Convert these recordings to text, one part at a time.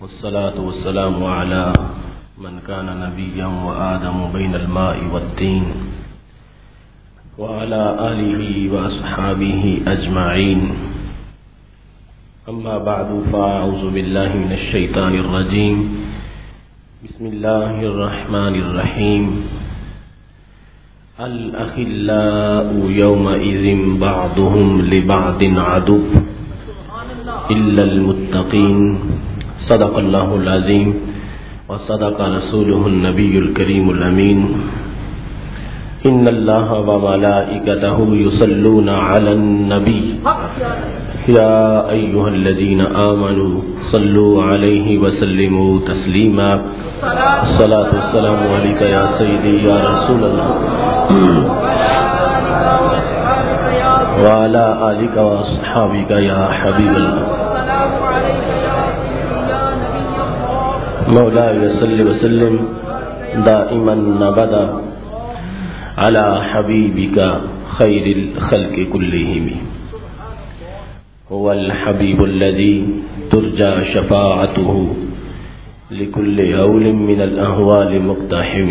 والصلاة والسلام على من كان نبيا وآدم بين الماء والدين وعلى آله وأصحابه أجمعين. أما بعد فأعوذ بالله من الشيطان الرجيم. بسم الله الرحمن الرحيم. الأخلاء يومئذ بعضهم لبعض عدو إلا المتقين. صدق الله العظيم وصدق رسوله النبي الكريم الأمين. إن الله وملائكته يصلون على النبي يا أيها الذين آمنوا صلوا عليه وسلموا تسليما. الصلاة والسلام عليك يا سيدي يا رسول الله وعلى آلك وأصحابك يا حبيب الله. مولاي صل وسلم دائما أبدا على حبيبك خير الخلق كلهم. هو الحبيب الذي ترجى شفاعته لكل هول من الأهوال مقتحم.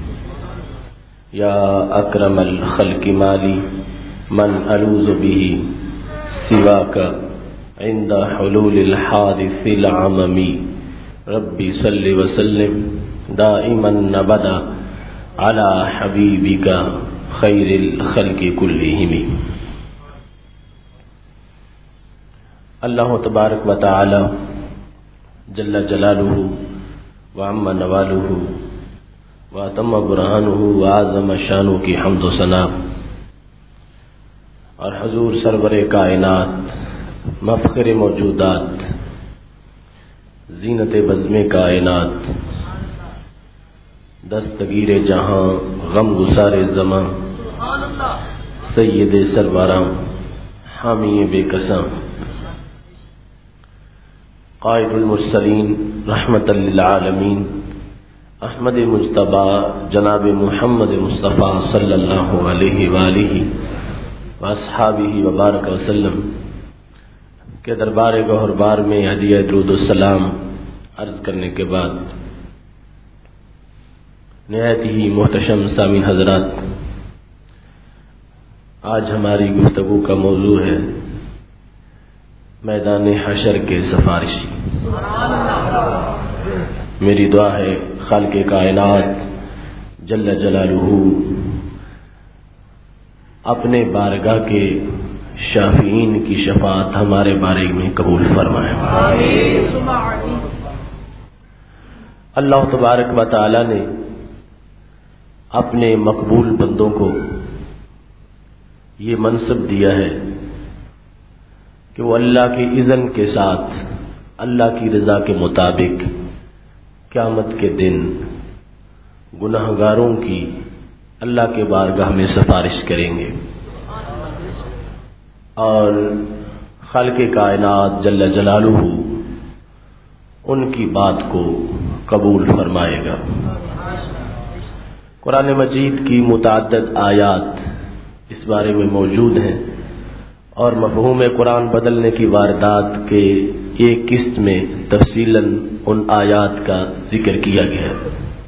يا أكرم الخلق مالي من ألوذ به سواك عند حلول الحادث العمم. ربي صل وسلم دائما أبدا على حبيبك خير الخلق كلهم. اللہ تبارک و تعالی جل جلالہ وعم نوالہ واتم برہانہ وعظم شانہ کی حمد و ثنا اور حضور سرور کائنات مفخر موجودات زینت بزم کائنات دستگیر جہاں غم گسار زماں سید سرواراں حامی بے کساں قائد المرسلین رحمت للعالمین احمد مجتبی جناب محمد مصطفیٰ صلی اللہ علیہ وآلہ واصحابہ وبارک وسلم کے دربار گوہر بار میں ہدیہ درود السلام عرض کرنے کے بعد نہایت ہی محتشم سامعین حضرات، آج ہماری گفتگو کا موضوع ہے میدان حشر کے سفارشی. میری دعا ہے خالق کائنات جل جلالہ اپنے بارگاہ کے شافعین کی شفاعت ہمارے بارے میں قبول فرمائے. اللہ تبارک و تعالی نے اپنے مقبول بندوں کو یہ منصب دیا ہے کہ وہ اللہ کی اذن کے ساتھ اللہ کی رضا کے مطابق قیامت کے دن گناہگاروں کی اللہ کے بارگاہ میں سفارش کریں گے اور خالق کائنات جل جلالہ ان کی بات کو قبول فرمائے گا. قرآن مجید کی متعدد آیات اس بارے میں موجود ہیں اور مفہوم قرآن بدلنے کی واردات کے ایک قسط میں تفصیلاً ان آیات کا ذکر کیا گیا ہے.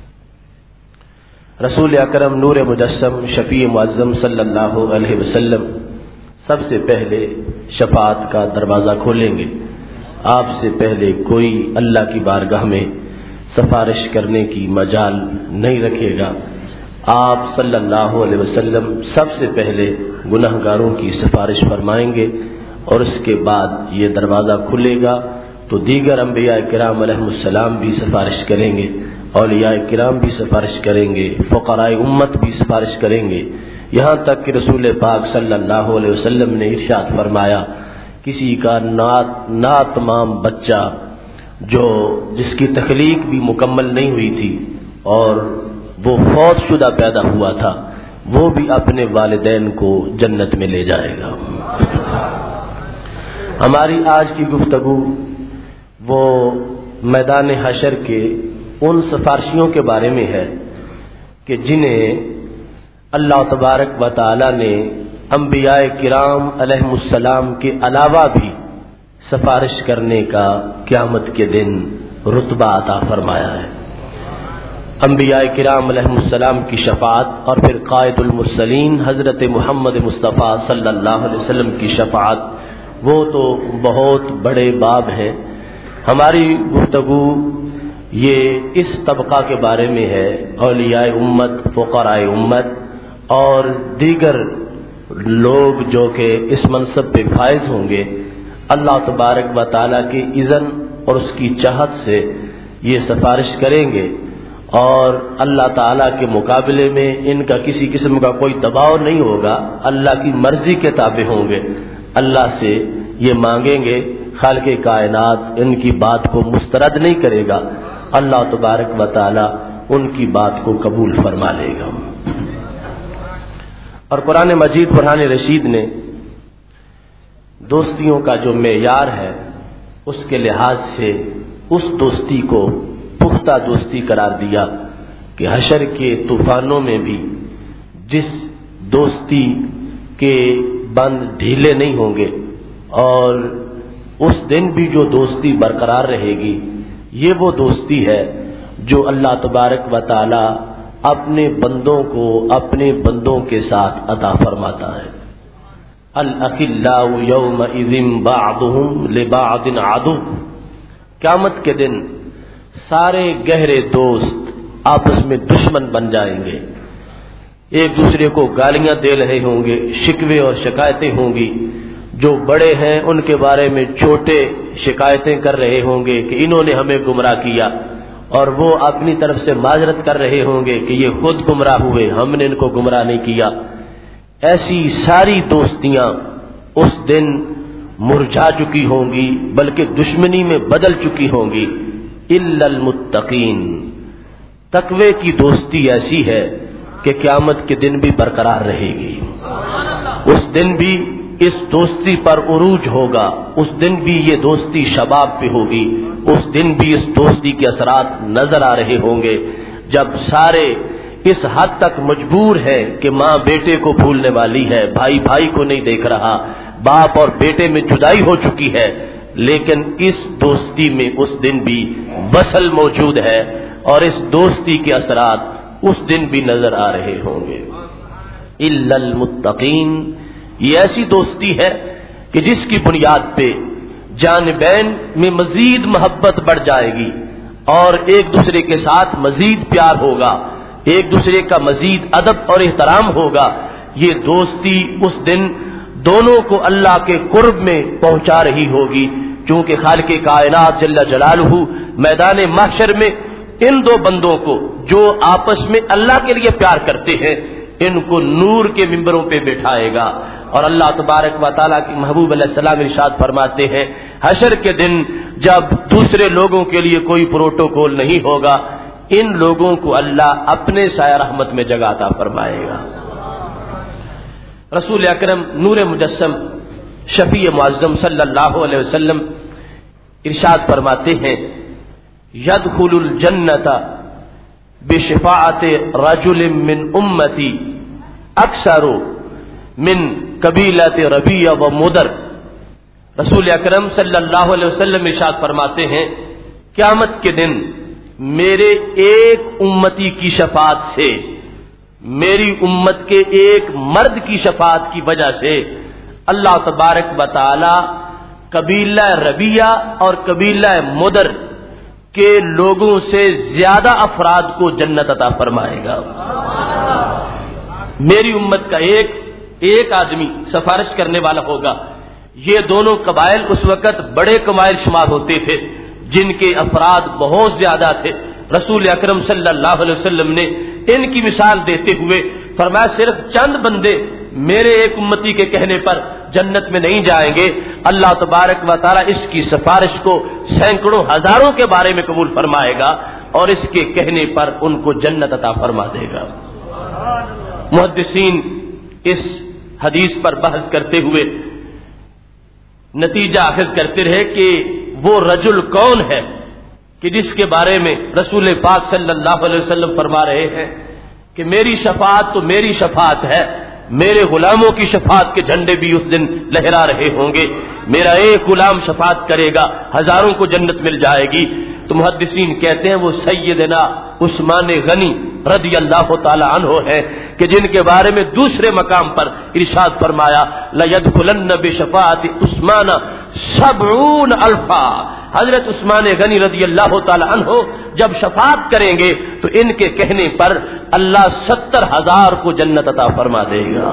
رسول اکرم نور مجسم شفیع معظم صلی اللہ علیہ وسلم سب سے پہلے شفاعت کا دروازہ کھولیں گے. آپ سے پہلے کوئی اللہ کی بارگاہ میں سفارش کرنے کی مجال نہیں رکھے گا. آپ صلی اللہ علیہ وسلم سب سے پہلے گناہگاروں کی سفارش فرمائیں گے اور اس کے بعد یہ دروازہ کھلے گا تو دیگر انبیاء کرام علیہ السلام بھی سفارش کریں گے، اولیاء کرام بھی سفارش کریں گے، فقراء امت بھی سفارش کریں گے، یہاں تک کہ رسول پاک صلی اللہ علیہ وسلم نے ارشاد فرمایا کسی کا ناتمام بچہ جس کی تخلیق بھی مکمل نہیں ہوئی تھی اور وہ فوت شدہ پیدا ہوا تھا وہ بھی اپنے والدین کو جنت میں لے جائے گا. ہماری آج کی گفتگو وہ میدان حشر کے ان سفارشیوں کے بارے میں ہے کہ جنہیں اللہ تبارک و تعالی نے انبیاء کرام علیہ السلام کے علاوہ بھی سفارش کرنے کا قیامت کے دن رتبہ عطا فرمایا ہے۔ انبیاء کرام علیہم السلام کی شفاعت اور پھر قائد المرسلین حضرت محمد مصطفیٰ صلی اللہ علیہ وسلم کی شفاعت، وہ تو بہت بڑے باب ہیں۔ ہماری گفتگو یہ اس طبقہ کے بارے میں ہے، اولیاء امت، فقراء امت اور دیگر لوگ جو کہ اس منصب پہ فائز ہوں گے، اللہ تبارک و تعالیٰ کی اذن اور اس کی چاہت سے یہ سفارش کریں گے، اور اللہ تعالیٰ کے مقابلے میں ان کا کسی قسم کا کوئی دباؤ نہیں ہوگا، اللہ کی مرضی کے تابع ہوں گے، اللہ سے یہ مانگیں گے، خالق کائنات ان کی بات کو مسترد نہیں کرے گا، اللہ تبارک و تعالیٰ ان کی بات کو قبول فرما لے گا۔ اور قرآن مجید برہان رشید نے دوستیوں کا جو معیار ہے اس کے لحاظ سے اس دوستی کو پختہ دوستی قرار دیا کہ حشر کے طوفانوں میں بھی جس دوستی کے بند ڈھیلے نہیں ہوں گے اور اس دن بھی جو دوستی برقرار رہے گی، یہ وہ دوستی ہے جو اللہ تبارک و تعالی اپنے بندوں کو اپنے بندوں کے ساتھ عطا فرماتا ہے۔ الاخلاء یومئذ بعضهم لبعض عدو، قیامت کے دن سارے گہرے دوست آپس میں دشمن بن جائیں گے، ایک دوسرے کو گالیاں دے رہے ہوں گے، شکوے اور شکایتیں ہوں گی، جو بڑے ہیں ان کے بارے میں چھوٹے شکایتیں کر رہے ہوں گے کہ انہوں نے ہمیں گمراہ کیا، اور وہ اپنی طرف سے معذرت کر رہے ہوں گے کہ یہ خود گمراہ ہوئے، ہم نے ان کو گمراہ نہیں کیا۔ ایسی ساری دوستیاں اس دن مرجھا چکی ہوں گی، بلکہ دشمنی میں بدل چکی ہوں گی، الا المتقین، تقوی کی دوستی ایسی ہے کہ قیامت کے دن بھی برقرار رہے گی، اس دن بھی اس دوستی پر عروج ہوگا، اس دن بھی یہ دوستی شباب پہ ہوگی، اس دن بھی اس دوستی کے اثرات نظر آ رہے ہوں گے، جب سارے اس حد تک مجبور ہے کہ ماں بیٹے کو بھولنے والی ہے، بھائی بھائی کو نہیں دیکھ رہا، باپ اور بیٹے میں جدائی ہو چکی ہے، لیکن اس دوستی میں اس دن بھی وصل موجود ہے اور اس دوستی کے اثرات اس دن بھی نظر آ رہے ہوں گے۔ الا المتقین، یہ ایسی دوستی ہے کہ جس کی بنیاد پہ جانبین میں مزید محبت بڑھ جائے گی اور ایک دوسرے کے ساتھ مزید پیار ہوگا، ایک دوسرے کا مزید ادب اور احترام ہوگا۔ یہ دوستی اس دن دونوں کو اللہ کے قرب میں پہنچا رہی ہوگی، چونکہ خالق کائنات جل جلالہ میدان محشر میں ان دو بندوں کو جو آپس میں اللہ کے لیے پیار کرتے ہیں، ان کو نور کے ممبروں پہ بٹھائے گا، اور اللہ تبارک و تعالیٰ کے محبوب علیہ السلام ارشاد فرماتے ہیں حشر کے دن جب دوسرے لوگوں کے لیے کوئی پروٹوکول نہیں ہوگا، ان لوگوں کو اللہ اپنے سایہ رحمت میں جگہ عطا فرمائے گا۔ رسول اکرم نور مجسم شفیع معظم صلی اللہ علیہ وسلم ارشاد فرماتے ہیں یدخل الجنۃ بشفاعت رجل من امتی اکثر من قبیلۃ ربیع و مدر۔ رسول اکرم صلی اللہ علیہ وسلم ارشاد فرماتے ہیں قیامت کے دن میرے ایک امتی کی شفاعت سے، میری امت کے ایک مرد کی شفاعت کی وجہ سے اللہ تبارک و تعالی قبیلہ ربیع اور قبیلہ مدر کے لوگوں سے زیادہ افراد کو جنت عطا فرمائے گا۔ میری امت کا ایک آدمی سفارش کرنے والا ہوگا۔ یہ دونوں قبائل اس وقت بڑے قبائل شمار ہوتے تھے جن کے افراد بہت زیادہ تھے۔ رسول اکرم صلی اللہ علیہ وسلم نے ان کی مثال دیتے ہوئے فرمایا صرف چند بندے میرے ایک امتی کے کہنے پر جنت میں نہیں جائیں گے، اللہ تبارک و تعالی اس کی سفارش کو سینکڑوں ہزاروں کے بارے میں قبول فرمائے گا اور اس کے کہنے پر ان کو جنت عطا فرما دے گا۔ محدثین اس حدیث پر بحث کرتے ہوئے نتیجہ اخذ کرتے رہے کہ وہ رجل کون ہے کہ جس کے بارے میں رسول پاک صلی اللہ علیہ وسلم فرما رہے ہیں کہ میری شفاعت تو میری شفاعت ہے، میرے غلاموں کی شفاعت کے جھنڈے بھی اس دن لہرا رہے ہوں گے، میرا ایک غلام شفاعت کرے گا، ہزاروں کو جنت مل جائے گی۔ تو محدثین کہتے ہیں وہ سیدنا عثمان غنی رضی اللہ تعالی عنہ ہے کہ جن کے بارے میں دوسرے مقام پر ارشاد فرمایا لَيَدْخُلَنَّ بِشَفَاعَةِ عثمان 70,000. حضرت عثمان غنی رضی اللہ تعالی عنہ جب شفاعت کریں گے تو ان کے کہنے پر اللہ 70,000 کو جنت عطا فرما دے گا.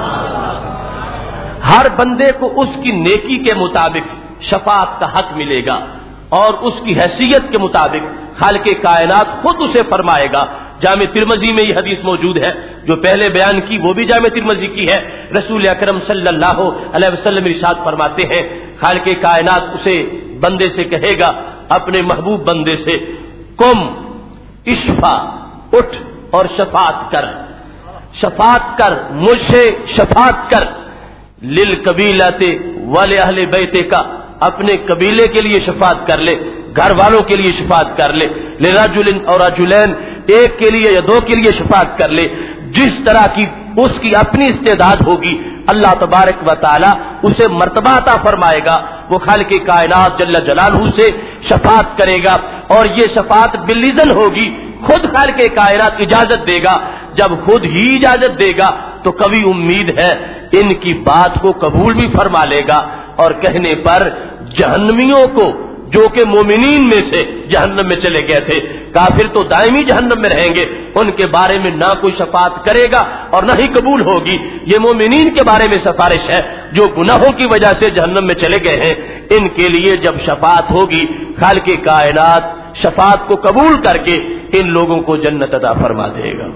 ہر بندے کو اس کی نیکی کے مطابق شفاعت کا حق ملے گا اور اس کی حیثیت کے مطابق خالق کائنات خود اسے فرمائے گا. جامع ترمذی میں یہ حدیث موجود ہے جو پہلے بیان کی وہ بھی جامع ترمذی کی ہے. رسول اکرم صلی اللہ علیہ وسلم ارشاد فرماتے ہیں خالق کائنات اسے بندے سے کہے گا اپنے محبوب بندے سے قم اشفا اٹھ اور شفاعت کر مجھ سے شفاعت کر للقبیلۃ ولأہل بیت کا اپنے قبیلے کے لیے شفاعت کر لے گھر والوں کے لیے شفاعت کر لے لرجل اور رجلین ایک کے لیے یا دو کے لیے شفاعت کر لے جس طرح کی اس کی اپنی استعداد ہوگی اللہ تبارک و تعالی اسے مرتبہ عطا فرمائے گا. وہ خالق کائنات جل جلالہ سے شفاعت کرے گا اور یہ شفاعت بالاذن ہوگی. خود خالق کائنات اجازت دے گا. جب خود ہی اجازت دے گا تو کبھی امید ہے ان کی بات کو قبول بھی فرما لے گا اور کہنے پر جہنمیوں کو جو کہ مومنین میں سے جہنم میں چلے گئے تھے کافر تو دائمی جہنم میں رہیں گے ان کے بارے میں نہ کوئی شفاعت کرے گا اور نہ ہی قبول ہوگی. یہ مومنین کے بارے میں سفارش ہے جو گناہوں کی وجہ سے جہنم میں چلے گئے ہیں. ان کے لیے جب شفاعت ہوگی خالق کائنات شفاعت کو قبول کر کے ان لوگوں کو جنت عطا فرما دے گا.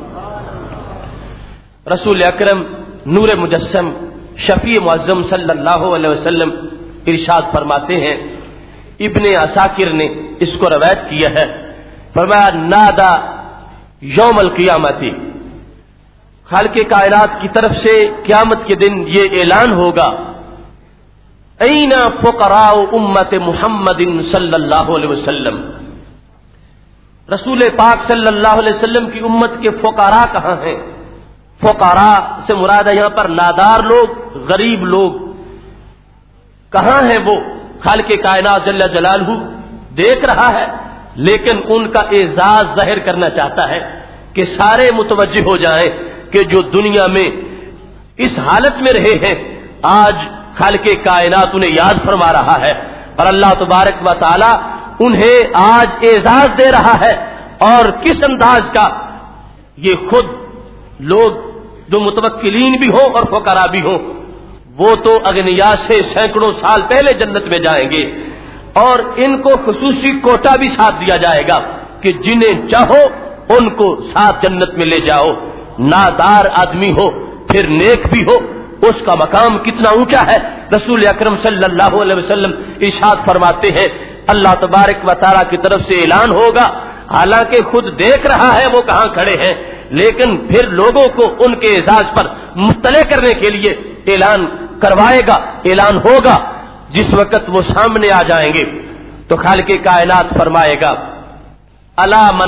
رسول اکرم نور مجسم شفیع معظم صلی اللہ علیہ وسلم ارشاد فرماتے ہیں ابن عساکر نے اس کو روایت کیا ہے فرمایا نادا یوم القیامتی خالق کائنات کی طرف سے قیامت کے دن یہ اعلان ہوگا این فقراء امت محمد صلی اللہ علیہ وسلم. رسول پاک صلی اللہ علیہ وسلم کی امت کے فقراء کہاں ہیں؟ فقراء سے مراد ہے یہاں پر نادار لوگ غریب لوگ. کہاں ہیں وہ؟ خالق کائنات جل جلالہ دیکھ رہا ہے لیکن ان کا اعزاز ظاہر کرنا چاہتا ہے کہ سارے متوجہ ہو جائیں کہ جو دنیا میں اس حالت میں رہے ہیں آج خالق کائنات انہیں یاد فرما رہا ہے اور اللہ تبارک و تعالی انہیں آج اعزاز دے رہا ہے. اور کس انداز کا؟ یہ خود لوگ جو متوکلین بھی ہوں اور فقراء بھی ہوں وہ تو اغنیا سے سینکڑوں سال پہلے جنت میں جائیں گے اور ان کو خصوصی کوٹا بھی ساتھ دیا جائے گا کہ جنہیں چاہو ان کو ساتھ جنت میں لے جاؤ. نادار آدمی ہو پھر نیک بھی ہو اس کا مقام کتنا اونچا ہے. رسول اکرم صلی اللہ علیہ وسلم ارشاد فرماتے ہیں اللہ تبارک و تعالی کی طرف سے اعلان ہوگا حالانکہ خود دیکھ رہا ہے وہ کہاں کھڑے ہیں لیکن پھر لوگوں کو ان کے اعزاز پر مطلع کرنے کے لیے اعلان کروائے گا. اعلان ہوگا جس وقت وہ سامنے آ جائیں گے تو خالق کائنات فرمائے گا الا من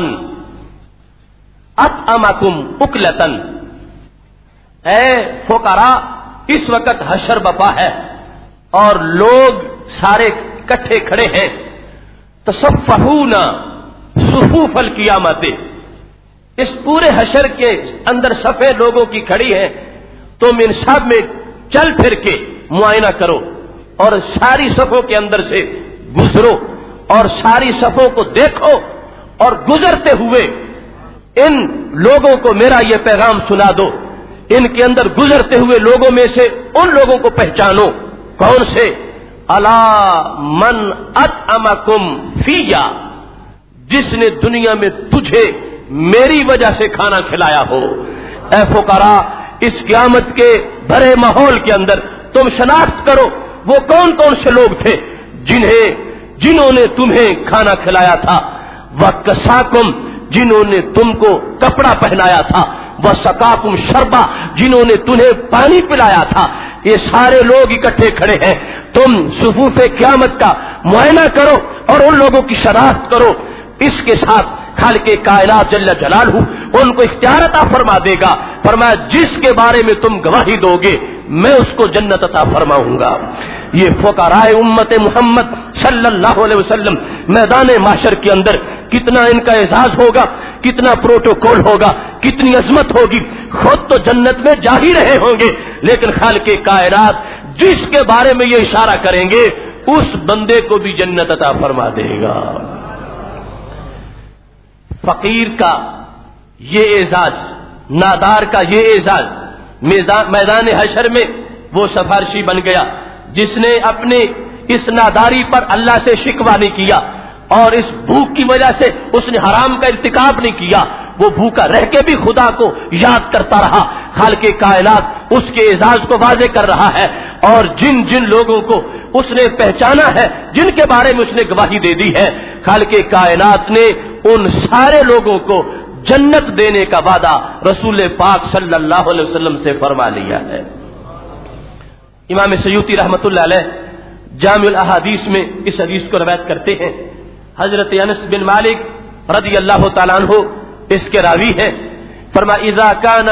اطعمکم اکلتن. اے فقراء اس وقت حشر بپا ہے اور لوگ سارے کٹھے کھڑے ہیں. تصفحون صفوف القیامت اس پورے حشر کے اندر صفیں لوگوں کی کھڑی ہیں. تم ان سب میں چل پھر کے معائنہ کرو اور ساری صفوں کے اندر سے گزرو اور ساری صفوں کو دیکھو اور گزرتے ہوئے ان لوگوں کو میرا یہ پیغام سنا دو. ان کے اندر گزرتے ہوئے لوگوں میں سے ان لوگوں کو پہچانو. کون سے؟ الا من اطعمکم فیا جس نے دنیا میں تجھے میری وجہ سے کھانا کھلایا ہو. اے فقراء اس قیامت کے بھرے ماحول کے اندر تم شناخت کرو وہ کون کون سے لوگ تھے جنہوں نے تمہیں کھانا کھلایا تھا. وَكَسَاكُمْ جنہوں نے تم کو کپڑا پہنایا تھا. وَسَقَاكُمْ شَرْبًا جنہوں نے تمہیں پانی پلایا تھا. یہ سارے لوگ اکٹھے کھڑے ہیں. تم صفوف قیامت کا معائنہ کرو اور ان لوگوں کی شناخت کرو. اس کے ساتھ خالق کائنات جل جلالہ ان کو اختیار عطا فرما دے گا. فرمایا جس کے بارے میں تم گواہی دو گے میں اس کو جنت عطا فرماؤں گا. یہ فقراء امت محمد صلی اللہ علیہ وسلم میدان محشر کے اندر کتنا ان کا اعزاز ہوگا, کتنا پروٹوکول ہوگا, کتنی عظمت ہوگی. خود تو جنت میں جا ہی رہے ہوں گے, لیکن خالق کائنات جس کے بارے میں یہ اشارہ کریں گے اس بندے کو بھی جنت عطا فرما دے گا. فقیر کا یہ اعزاز, نادار کا یہ اعزاز, میدان حشر میں وہ سفارشی بن گیا جس نے اپنے اس ناداری پر اللہ سے شکوہ نہیں کیا اور اس بھوک کی وجہ سے اس نے حرام کا ارتکاب نہیں کیا. وہ بھوکا رہ کے بھی خدا کو یاد کرتا رہا. خالق کائنات اس کے اعزاز کو واضح کر رہا ہے, اور جن جن لوگوں کو اس نے پہچانا ہے, جن کے بارے میں اس نے گواہی دے دی ہے, خالق کائنات نے ان سارے لوگوں کو جنت دینے کا وعدہ رسول پاک صلی اللہ علیہ وسلم سے فرما لیا ہے. امام سیوطی رحمۃ اللہ علیہ جامع الاحادیث میں اس حدیث کو روایت کرتے ہیں. حضرت انس بن مالک رضی اللہ تعالیٰ عنہ اس کے راوی ہیں. فرمایا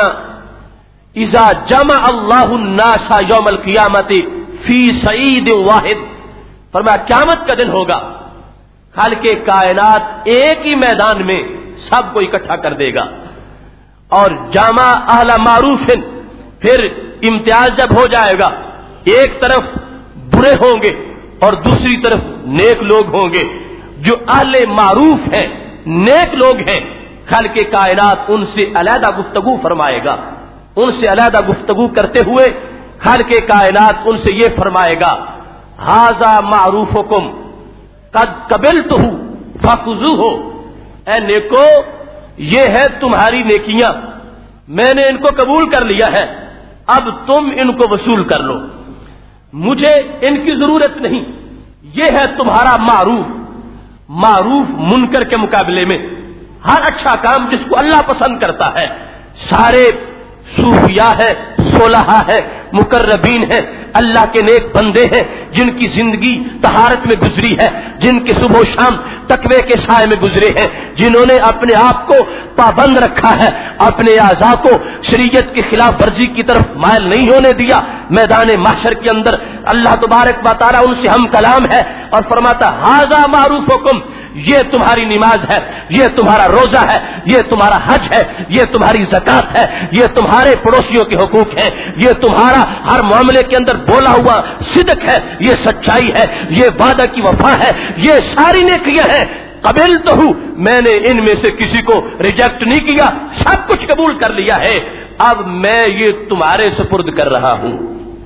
اذا جمع اللہ الناس یوم القیامت فی صعید واحد, فرمایا قیامت کا دن ہوگا, خالق کائنات ایک ہی میدان میں سب کو اکٹھا کر دے گا. اور جامع اہل معروف, پھر امتیاز جب ہو جائے گا, ایک طرف برے ہوں گے اور دوسری طرف نیک لوگ ہوں گے. جو اہل معروف ہیں, نیک لوگ ہیں, خالق کائنات ان سے علیحدہ گفتگو فرمائے گا. ان سے علیحدہ گفتگو کرتے ہوئے خالق کائنات ان سے یہ فرمائے گا, ھذا معروفکم قد قبلتہ فخذوہ, اے نیکو یہ ہے تمہاری نیکیاں, میں نے ان کو قبول کر لیا ہے, اب تم ان کو وصول کر لو, مجھے ان کی ضرورت نہیں. یہ ہے تمہارا معروف. معروف منکر کے مقابلے میں ہر اچھا کام جس کو اللہ پسند کرتا ہے, سارے صوفیاء ہے, صلحاء ہے, مقربین ہیں, اللہ کے نیک بندے ہیں جن کی زندگی طہارت میں گزری ہے, جن کے صبح و شام تقوی کے سائے میں گزرے ہیں, جنہوں نے اپنے آپ کو پابند رکھا ہے, اپنے اعضاء کو شریعت کی خلاف ورزی کی طرف مائل نہیں ہونے دیا. میدان محشر کے اندر اللہ تبارک و تعالیٰ ان سے ہم کلام ہے اور فرماتا ھذا معروفکم, یہ تمہاری نماز ہے, یہ تمہارا روزہ ہے, یہ تمہارا حج ہے, یہ تمہاری زکات ہے, یہ تمہارے پڑوسیوں کے حقوق ہیں, یہ تمہارا ہر معاملے کے اندر بولا ہوا صدق ہے, یہ سچائی ہے, یہ وعدہ کی وفا ہے, یہ ساری نیکیاں ہیں. قبلتہ, میں نے ان میں سے کسی کو ریجیکٹ نہیں کیا, سب کچھ قبول کر لیا ہے, اب میں یہ تمہارے سپرد کر رہا ہوں.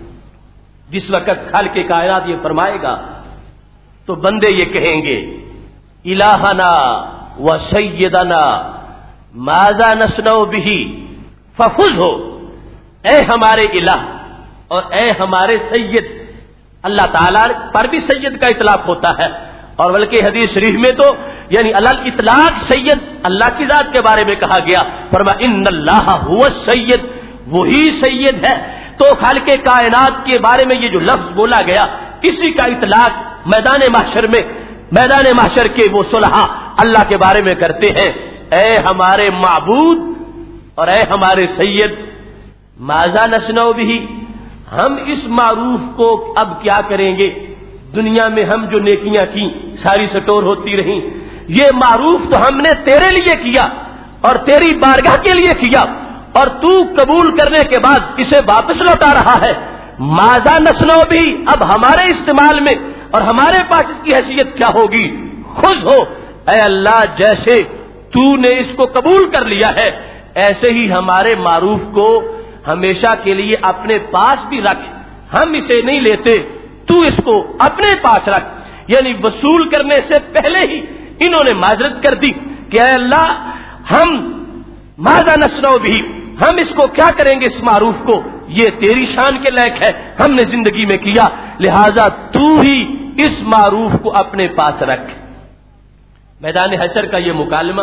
جس وقت خالق کائنات یہ فرمائے گا تو بندے یہ کہیں گے الہنا و سیدنا ماذا نصنع بہ فخذہ, اے ہمارے الہ اور اے ہمارے سید. اللہ تعالیٰ پر بھی سید کا اطلاق ہوتا ہے, اور بلکہ حدیث شریف میں تو یعنی الل اطلاق سید اللہ کی ذات کے بارے میں کہا گیا. فرمایا ان اللہ هو السید, وہی سید ہے. تو خالق کائنات کے بارے میں یہ جو لفظ بولا گیا اسی کا اطلاق میدان محشر میں, میدان محشر کے وہ صلحاء اللہ کے بارے میں کرتے ہیں, اے ہمارے معبود اور اے ہمارے سید, ماذا نصنع بہ, ہم اس معروف کو اب کیا کریں گے؟ دنیا میں ہم جو نیکیاں کی ساری سٹور ہوتی رہیں, یہ معروف تو ہم نے تیرے لیے کیا اور تیری بارگاہ کے لیے کیا, اور تو قبول کرنے کے بعد اسے واپس لوٹا رہا ہے. ماذا نصنع بھی اب ہمارے استعمال میں اور ہمارے پاس اس کی حیثیت کیا ہوگی؟ خوش ہو اے اللہ, جیسے تو نے اس کو قبول کر لیا ہے ایسے ہی ہمارے معروف کو ہمیشہ کے لیے اپنے پاس بھی رکھ, ہم اسے نہیں لیتے, تو اس کو اپنے پاس رکھ. یعنی وصول کرنے سے پہلے ہی انہوں نے معذرت کر دی کہ اے اللہ ہم ماذا نصنع بھی, ہم اس کو کیا کریں گے, اس معروف کو, یہ تیری شان کے لائق ہے, ہم نے زندگی میں کیا, لہذا تو ہی اس معروف کو اپنے پاس رکھ. میدان حشر کا یہ مکالمہ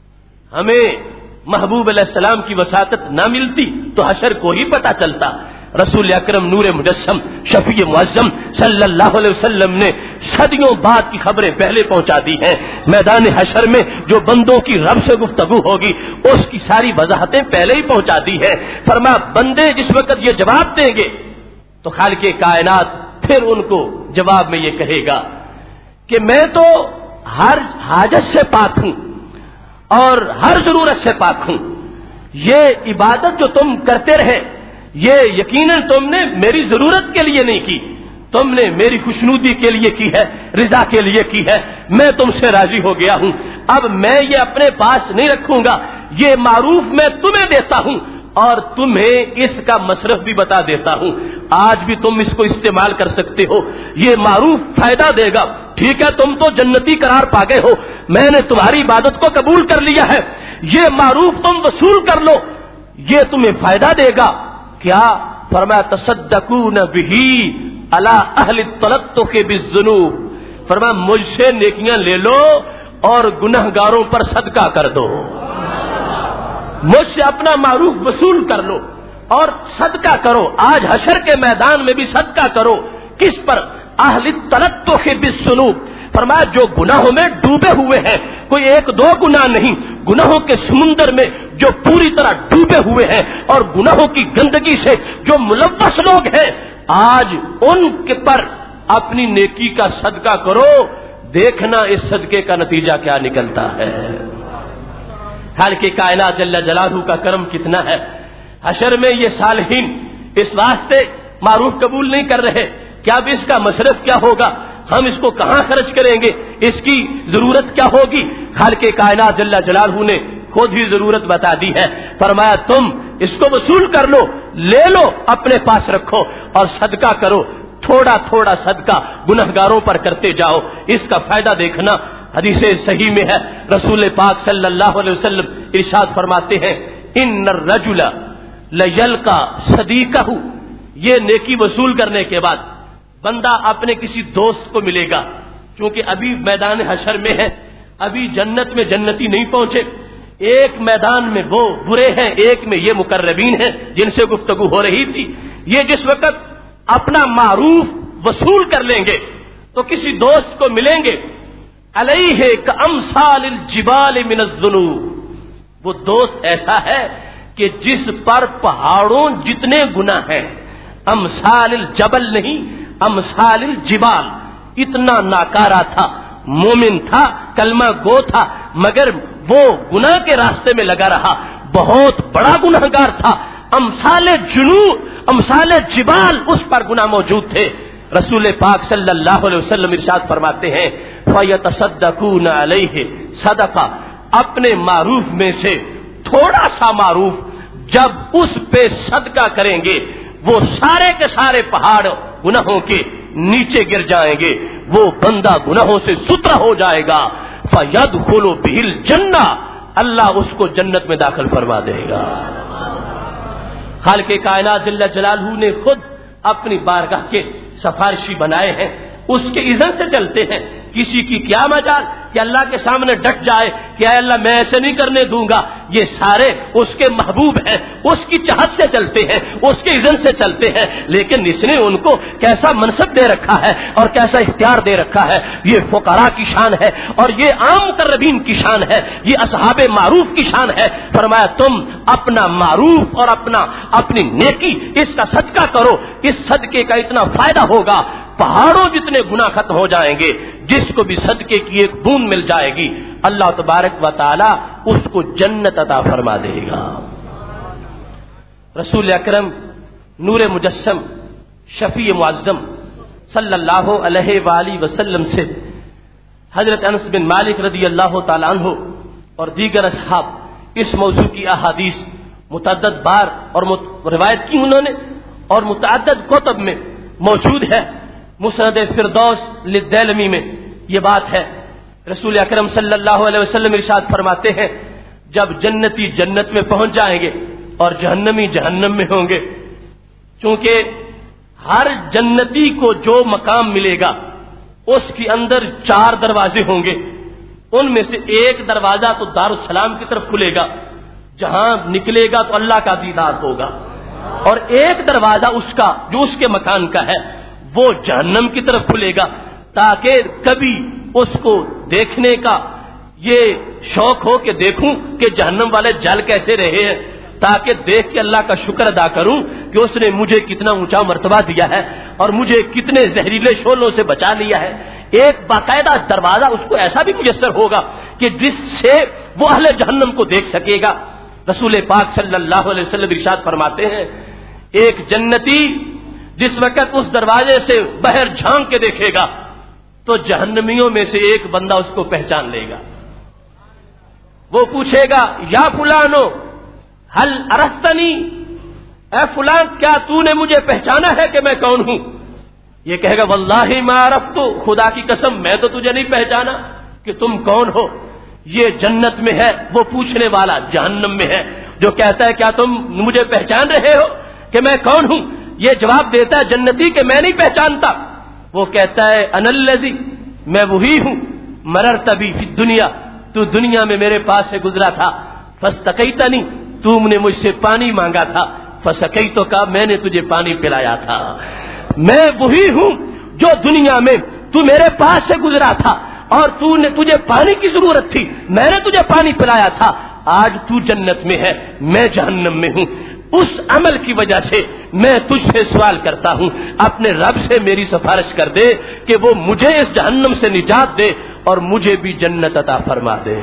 ہمیں محبوب علیہ السلام کی وساطت نہ ملتی تو حشر کو ہی پتہ چلتا. رسول اکرم نور مجسم شفیع معظم صلی اللہ علیہ وسلم نے صدیوں بعد کی خبریں پہلے پہنچا دی ہیں. میدان حشر میں جو بندوں کی رب سے گفتگو ہوگی اس کی ساری وضاحتیں پہلے ہی پہنچا دی ہیں. فرمایا بندے جس وقت یہ جواب دیں گے تو خالق کائنات پھر ان کو جواب میں یہ کہے گا کہ میں تو ہر حاجت سے پاک ہوں اور ہر ضرورت سے پاک ہوں. یہ عبادت جو تم کرتے رہے یہ یقیناً تم نے میری ضرورت کے لیے نہیں کی, تم نے میری خوشنودی کے لیے کی ہے, رضا کے لیے کی ہے. میں تم سے راضی ہو گیا ہوں. اب میں یہ اپنے پاس نہیں رکھوں گا, یہ معروف میں تمہیں دیتا ہوں اور تمہیں اس کا مصرف بھی بتا دیتا ہوں. آج بھی تم اس کو استعمال کر سکتے ہو, یہ معروف فائدہ دے گا. ٹھیک ہے تم تو جنتی قرار پا گئے ہو, میں نے تمہاری عبادت کو قبول کر لیا ہے, یہ معروف تم وصول کر لو, یہ تمہیں فائدہ دے گا. کیا فرمایا تصدقون بہ علی اہل التلطف بالذنوب, فرمایا مجھ سے نیکیاں لے لو اور گنہگاروں پر صدقہ کر دو. مجھ سے اپنا معروف وصول کر لو اور صدقہ کرو. آج حشر کے میدان میں بھی صدقہ کرو. کس پر؟ اہل التلطف بالذنوب, فرمایا جو گناہوں میں ڈوبے ہوئے ہیں, کوئی ایک دو گناہ نہیں, گناہوں کے سمندر میں جو پوری طرح ڈوبے ہوئے ہیں اور گناہوں کی گندگی سے جو ملوث لوگ ہیں, آج ان کے پر اپنی نیکی کا صدقہ کرو. دیکھنا اس صدقے کا نتیجہ کیا نکلتا ہے. خالق کائنات جل جلالہ کا کرم کتنا ہے. حشر میں یہ صالحین اس واسطے معروف قبول نہیں کر رہے کہ اب اس کا مصرف کیا ہوگا, ہم اس کو کہاں خرچ کریں گے, اس کی ضرورت کیا ہوگی. خالق کائنات جل جلالہ نے خود ہی ضرورت بتا دی ہے. فرمایا تم اس کو وصول کر لو, لے لو, اپنے پاس رکھو اور صدقہ کرو. تھوڑا تھوڑا صدقہ گنہگاروں پر کرتے جاؤ. اس کا فائدہ دیکھنا حدیث صحیح میں ہے. رسول پاک صلی اللہ علیہ وسلم ارشاد فرماتے ہیں ان الرجل لیلقى صدیقہ, یہ نیکی وصول کرنے کے بعد بندہ اپنے کسی دوست کو ملے گا. چونکہ ابھی میدان حشر میں ہے, ابھی جنت میں جنتی نہیں پہنچے. ایک میدان میں وہ برے ہیں, ایک میں یہ مقربین ہیں جن سے گفتگو ہو رہی تھی. یہ جس وقت اپنا معروف وصول کر لیں گے تو کسی دوست کو ملیں گے, علیہ کامثال الجبال من الذنوب, وہ دوست ایسا ہے کہ جس پر پہاڑوں جتنے گناہ ہیں. امثال الجبل نہیں, امثال الجبال. اتنا ناکارہ تھا, مومن تھا, کلمہ گو تھا, مگر وہ گناہ کے راستے میں لگا رہا, بہت بڑا گنہگار تھا. امثال جنود, امثال جبال اس پر گناہ موجود تھے. رسول پاک صلی اللہ علیہ وسلم ارشاد فرماتے ہیں فَيَتَصَدَّقُونَ عَلَيْهِ صدقہ, اپنے معروف میں سے تھوڑا سا معروف جب اس پہ صدقہ کریں گے وہ سارے کے سارے پہاڑ گناہوں کے نیچے گر جائیں گے. وہ بندہ گناہوں سے ستھرا ہو جائے گا. فَيَدْخُلُ بِهِ الْجَنَّةَ, اللہ اس کو جنت میں داخل فرما دے گا. خالق کائنات جل جلالہ نے خود اپنی بارگاہ کے سفارشی بنائے ہیں, اس کے اذن سے چلتے ہیں. کسی کی کیا مجال کہ اللہ کے سامنے ڈٹ جائے کہ اے اللہ میں ایسے نہیں کرنے دوں گا. یہ سارے اس کے محبوب ہیں, اس کی چاہت سے چلتے ہیں, اس کے اذن سے چلتے ہیں. لیکن اس نے ان کو کیسا منصب دے رکھا ہے اور کیسا اختیار دے رکھا ہے. یہ فقراء کی شان ہے اور یہ عام مقربین کی شان ہے, یہ اصحاب معروف کی شان ہے. فرمایا تم اپنا معروف اور اپنی نیکی اس کا صدقہ کرو. اس صدقے کا اتنا فائدہ ہوگا, پہاڑوں جتنے گناہ ختم ہو جائیں گے. جس کو بھی صدقے کی ایک بوند مل جائے گی اللہ تبارک و تعالی اس کو جنت عطا فرما دے گا. رسول اکرم نور مجسم شفیع معظم صلی اللہ علیہ وآلہ وسلم سے حضرت انس بن مالک رضی اللہ تعالیٰ عنہ اور دیگر اصحاب اس موضوع کی احادیث متعدد بار اور روایت کی انہوں نے اور متعدد کتب میں موجود ہے. مسند فردوس للدیلمی میں یہ بات ہے. رسول اکرم صلی اللہ علیہ وسلم ارشاد فرماتے ہیں جب جنتی جنت میں پہنچ جائیں گے اور جہنمی جہنم میں ہوں گے, چونکہ ہر جنتی کو جو مقام ملے گا اس کے اندر 4 دروازے ہوں گے. ان میں سے ایک دروازہ تو دارالسلام کی طرف کھلے گا, جہاں نکلے گا تو اللہ کا دیدار ہوگا. اور ایک دروازہ اس کا جو اس کے مکان کا ہے وہ جہنم کی طرف کھلے گا، تاکہ کبھی اس کو دیکھنے کا یہ شوق ہو کہ دیکھوں کہ جہنم والے جل کیسے رہے ہیں، تاکہ دیکھ کے اللہ کا شکر ادا کروں کہ اس نے مجھے کتنا اونچا مرتبہ دیا ہے اور مجھے کتنے زہریلے شعلوں سے بچا لیا ہے۔ ایک باقاعدہ دروازہ اس کو ایسا بھی میسر ہوگا کہ جس سے وہ اہل جہنم کو دیکھ سکے گا۔ رسول پاک صلی اللہ علیہ وسلم ارشاد فرماتے ہیں، ایک جنتی جس وقت اس دروازے سے باہر جھانک کے دیکھے گا تو جہنمیوں میں سے ایک بندہ اس کو پہچان لے گا۔ وہ پوچھے گا، یا فلانو حل عرفتنی، اے فلان کیا تو نے مجھے پہچانا ہے کہ میں کون ہوں؟ یہ کہے گا، واللہ ما عرفت، خدا کی قسم میں تو تجھے نہیں پہچانا کہ تم کون ہو۔ یہ جنت میں ہے، وہ پوچھنے والا جہنم میں ہے جو کہتا ہے کیا تم مجھے پہچان رہے ہو کہ میں کون ہوں؟ یہ جواب دیتا ہے جنتی کہ میں نہیں پہچانتا۔ وہ کہتا ہے انا الذی، میں وہی ہوں، مررت بی فی الدنیا، تو دنیا میں میرے پاس سے گزرا تھا، فاستقیتنی، تم نے مجھ سے پانی مانگا تھا، فسقیتک، میں نے تجھے پانی پلایا تھا۔ میں وہی ہوں جو دنیا میں تو میرے پاس سے گزرا تھا اور تجھے پانی کی ضرورت تھی، میں نے تجھے پانی پلایا تھا۔ آج تو جنت میں ہے، میں جہنم میں ہوں، اس عمل کی وجہ سے میں تجھ سے سوال کرتا ہوں، اپنے رب سے میری سفارش کر دے کہ وہ مجھے اس جہنم سے نجات دے اور مجھے بھی جنت عطا فرما دے۔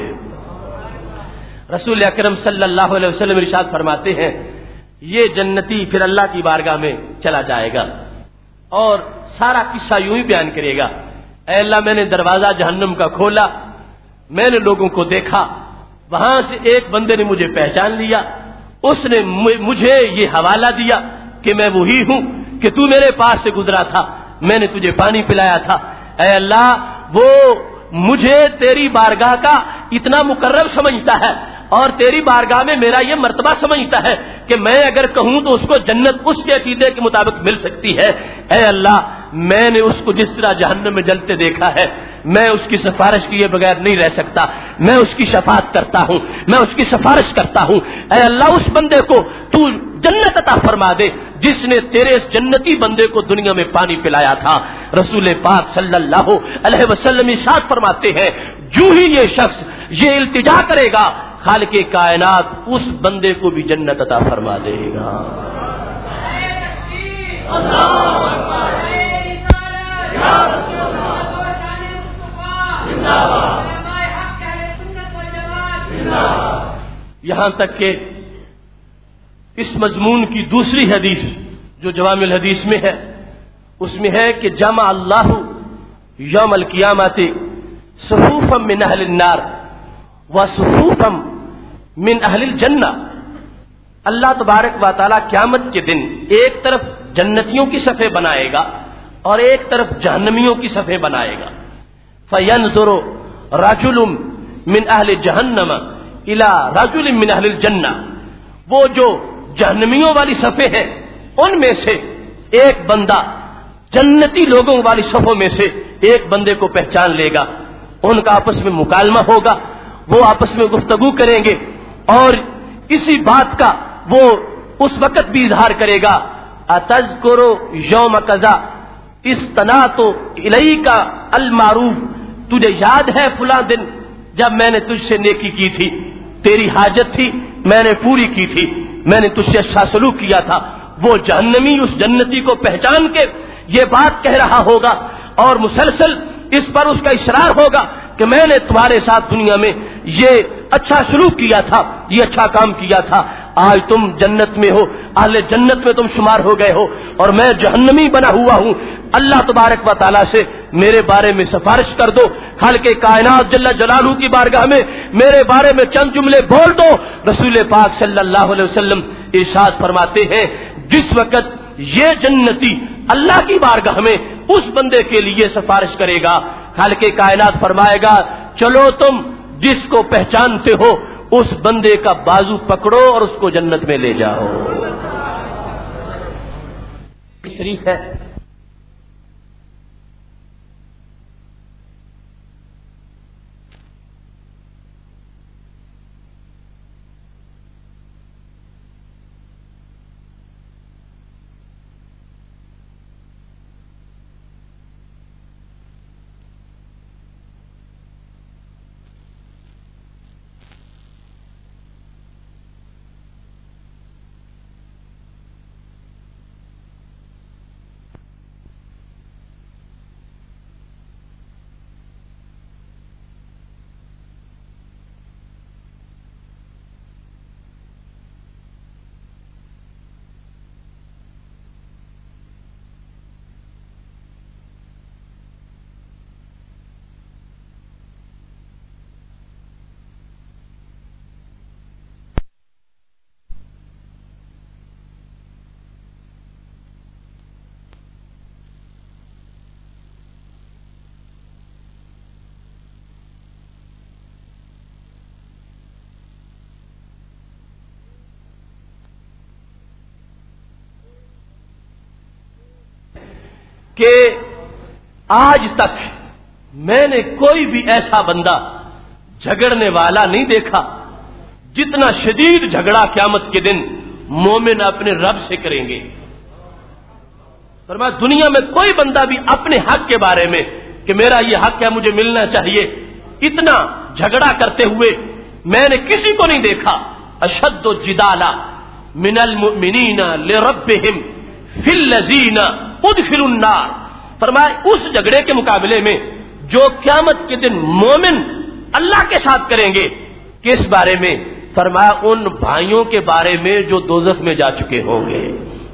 رسول اکرم صلی اللہ علیہ وسلم ارشاد فرماتے ہیں، یہ جنتی پھر اللہ کی بارگاہ میں چلا جائے گا اور سارا قصہ یوں ہی بیان کرے گا، اے اللہ میں نے دروازہ جہنم کا کھولا، میں نے لوگوں کو دیکھا، وہاں سے ایک بندے نے مجھے پہچان لیا، اس نے مجھے یہ حوالہ دیا کہ میں وہی ہوں کہ تو میرے پاس سے گزرا تھا، میں نے تجھے پانی پلایا تھا۔ اے اللہ وہ مجھے تیری بارگاہ کا اتنا مقرب سمجھتا ہے اور تیری بارگاہ میں میرا یہ مرتبہ سمجھتا ہے کہ میں اگر کہوں تو اس کو جنت اس کے عقیدے کے مطابق مل سکتی ہے۔ اے اللہ میں نے اس کو جس طرح جہنم میں جلتے دیکھا ہے، میں اس کی سفارش کیے بغیر نہیں رہ سکتا، میں اس کی شفاعت کرتا ہوں، میں اس کی سفارش کرتا ہوں۔ اے اللہ اس بندے کو تو جنت عطا فرما دے جس نے تیرے اس جنتی بندے کو دنیا میں پانی پلایا تھا۔ رسول پاک صلی اللہ علیہ وسلم ارشاد فرماتے ہیں، جو ہی یہ شخص یہ التجا کرے گا خالق کائنات اس بندے کو بھی جنت عطا فرما دے گا۔ یہاں تک کہ اس مضمون کی دوسری حدیث جو جوامع الحدیث میں ہے، اس میں ہے کہ جمع اللہ یوم القیامت صفوفا من اہل النار وصفوفا من اہل الجنہ، اللہ تبارک و تعالی قیامت کے دن ایک طرف جنتیوں کی صفیں بنائے گا اور ایک طرف جہنمیوں کی صفیں بنائے گا۔ فینظر رجل من اہل جہنم الی رجل من اہل الجنہ، وہ جو جہنمیوں والی صفیں ہیں ان میں سے ایک بندہ جنتی لوگوں والی صفوں میں سے ایک بندے کو پہچان لے گا، ان کا آپس میں مکالمہ ہوگا، وہ آپس میں گفتگو کریں گے اور اسی بات کا وہ اس وقت بھی اظہار کرے گا، اتذکر یوم کذا استنعت الیک المعروف، تجھے یاد ہے فلاں دن جب میں نے تجھ سے نیکی کی تھی، تیری حاجت تھی میں نے پوری کی تھی، میں نے تجھ سے اچھا سلوک کیا تھا۔ وہ جہنمی اس جنتی کو پہچان کے یہ بات کہہ رہا ہوگا اور مسلسل اس پر اس کا اصرار ہوگا کہ میں نے تمہارے ساتھ دنیا میں یہ اچھا سلوک کیا تھا، یہ اچھا کام کیا تھا، آج تم جنت میں ہو، اہل جنت میں تم شمار ہو گئے ہو اور میں جہنمی بنا ہوا ہوں، اللہ تبارک و تعالیٰ سے میرے بارے میں سفارش کر دو، خالق کائنات جل جلالہ کی بارگاہ میں میرے بارے میں چند جملے بول دو۔ رسول پاک صلی اللہ علیہ وسلم ارشاد فرماتے ہیں، جس وقت یہ جنتی اللہ کی بارگاہ میں اس بندے کے لیے سفارش کرے گا، خالق کائنات فرمائے گا، چلو تم جس کو پہچانتے ہو اس بندے کا بازو پکڑو اور اس کو جنت میں لے جاؤ۔ شریف ہے کہ آج تک میں نے کوئی بھی ایسا بندہ جھگڑنے والا نہیں دیکھا جتنا شدید جھگڑا قیامت کے دن مومن اپنے رب سے کریں گے. فرمایا دنیا میں کوئی بندہ بھی اپنے حق کے بارے میں کہ میرا یہ حق ہے مجھے ملنا چاہیے اتنا جھگڑا کرتے ہوئے میں نے کسی کو نہیں دیکھا. اشد جدالا من المؤمنین لربہم فی الذین ادخلوا النار. فرمایا اس جھگڑے کے مقابلے میں جو قیامت کے دن مومن اللہ کے ساتھ کریں گے کس بارے میں؟ فرمایا ان بھائیوں کے بارے میں جو دوزخ میں جا چکے ہوں گے.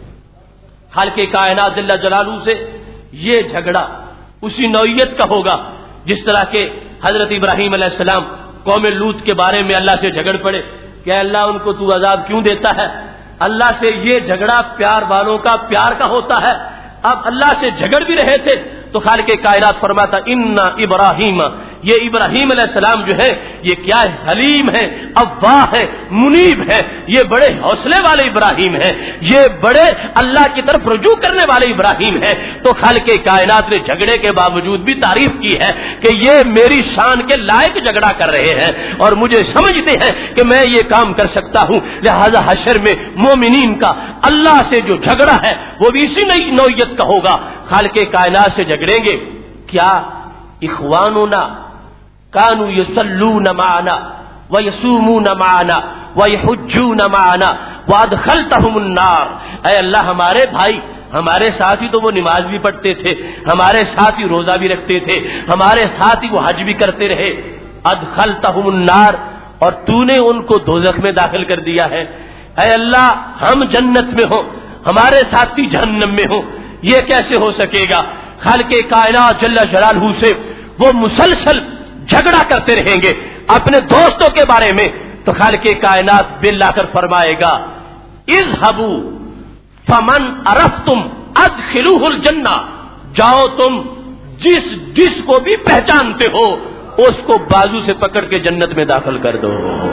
خالق کائنات جل جلالہ سے یہ جھگڑا اسی نوعیت کا ہوگا جس طرح کے حضرت ابراہیم علیہ السلام قوم لوط کے بارے میں اللہ سے جھگڑ پڑے کہ اللہ ان کو تو عذاب کیوں دیتا ہے. اللہ سے یہ جھگڑا پیار والوں کا پیار کا ہوتا ہے. اب اللہ سے جھگڑ بھی رہے تھے تو خالق کائنات فرماتا ان ابراہیم، یہ ابراہیم علیہ السلام جو ہے یہ کیا ہے؟ حلیم ہے، اواہ ہے، منیب ہے. یہ بڑے حوصلے والے ابراہیم ہیں، یہ بڑے اللہ کی طرف رجوع کرنے والے ابراہیم ہیں. تو خالق کائنات نے جھگڑے کے باوجود بھی تعریف کی ہے کہ یہ میری شان کے لائق جھگڑا کر رہے ہیں اور مجھے سمجھتے ہیں کہ میں یہ کام کر سکتا ہوں. لہذا حشر میں مومنین کا اللہ سے جو جھگڑا ہے وہ بھی اسی نئی نوعیت کا ہوگا. خالق کائنات سے جھگڑیں گے کیا؟ اخواننا کانوا یصلون معنا ویصومون معنا ویحجون معنا وادخلتهم النار. اے اللہ ہمارے بھائی، ہمارے ساتھ ہی تو وہ نماز بھی پڑھتے تھے، ہمارے ساتھ ہی روزہ بھی رکھتے تھے، ہمارے ساتھ ہی وہ حج بھی کرتے رہے. ادخلتهم النار، اور تو نے ان کو دوزخ میں داخل کر دیا ہے. اے اللہ ہم جنت میں ہوں، ہمارے ساتھی جہنم میں ہوں، یہ کیسے ہو سکے گا؟ خالق کائنات جل جلالہ سے وہ مسلسل جھگڑا کرتے رہیں گے اپنے دوستوں کے بارے میں. تو خالق کائنات باللہ کر فرمائے گا اذهبوا فمن عرفتم ادخلوه الجنہ. جاؤ تم جس کو بھی پہچانتے ہو اس کو بازو سے پکڑ کے جنت میں داخل کر دو.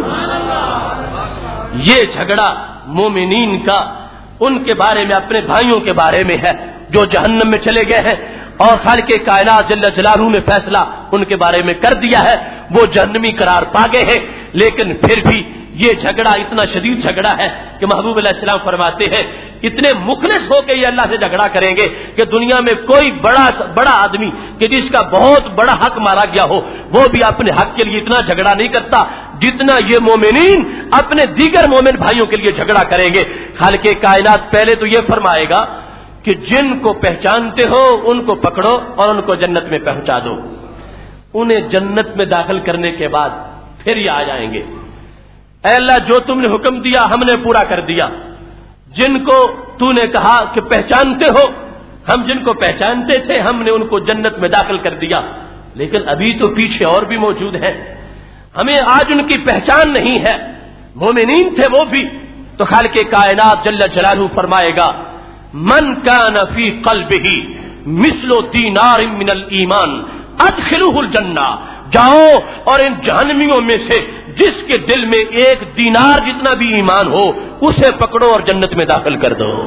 یہ جھگڑا مومنین کا ان کے بارے میں، اپنے بھائیوں کے بارے میں ہے جو جہنم میں چلے گئے ہیں، اور خالق کائنات جل جلالہ نے فیصلہ ان کے بارے میں کر دیا ہے، وہ جہنمی قرار پا گئے ہیں. لیکن پھر بھی یہ جھگڑا اتنا شدید جھگڑا ہے کہ محبوب علیہ السلام فرماتے ہیں اتنے مخلص ہو کے یہ اللہ سے جھگڑا کریں گے کہ دنیا میں کوئی بڑا آدمی کہ جس کا بہت بڑا حق مارا گیا ہو وہ بھی اپنے حق کے لیے اتنا جھگڑا نہیں کرتا جتنا یہ مومنین اپنے دیگر مومن بھائیوں کے لیے جھگڑا کریں گے. خالق کائنات پہلے تو یہ فرمائے گا کہ جن کو پہچانتے ہو ان کو پکڑو اور ان کو جنت میں پہنچا دو. انہیں جنت میں داخل کرنے کے بعد پھر یہ آ جائیں گے اے اللہ جو تم نے حکم دیا ہم نے پورا کر دیا. جن کو تو نے کہا کہ پہچانتے ہو، ہم جن کو پہچانتے تھے ہم نے ان کو جنت میں داخل کر دیا. لیکن ابھی تو پیچھے اور بھی موجود ہیں، ہمیں آج ان کی پہچان نہیں ہے. مومنین تھے وہ بھی. تو خالق کائنات جل جلالہ فرمائے گا من کان فی قلبہ مثل دینار من الایمان ادخلوہ الجنہ. جاؤ اور ان جہنمیوں میں سے جس کے دل میں ایک دینار جتنا بھی ایمان ہو اسے پکڑو اور جنت میں داخل کر دو.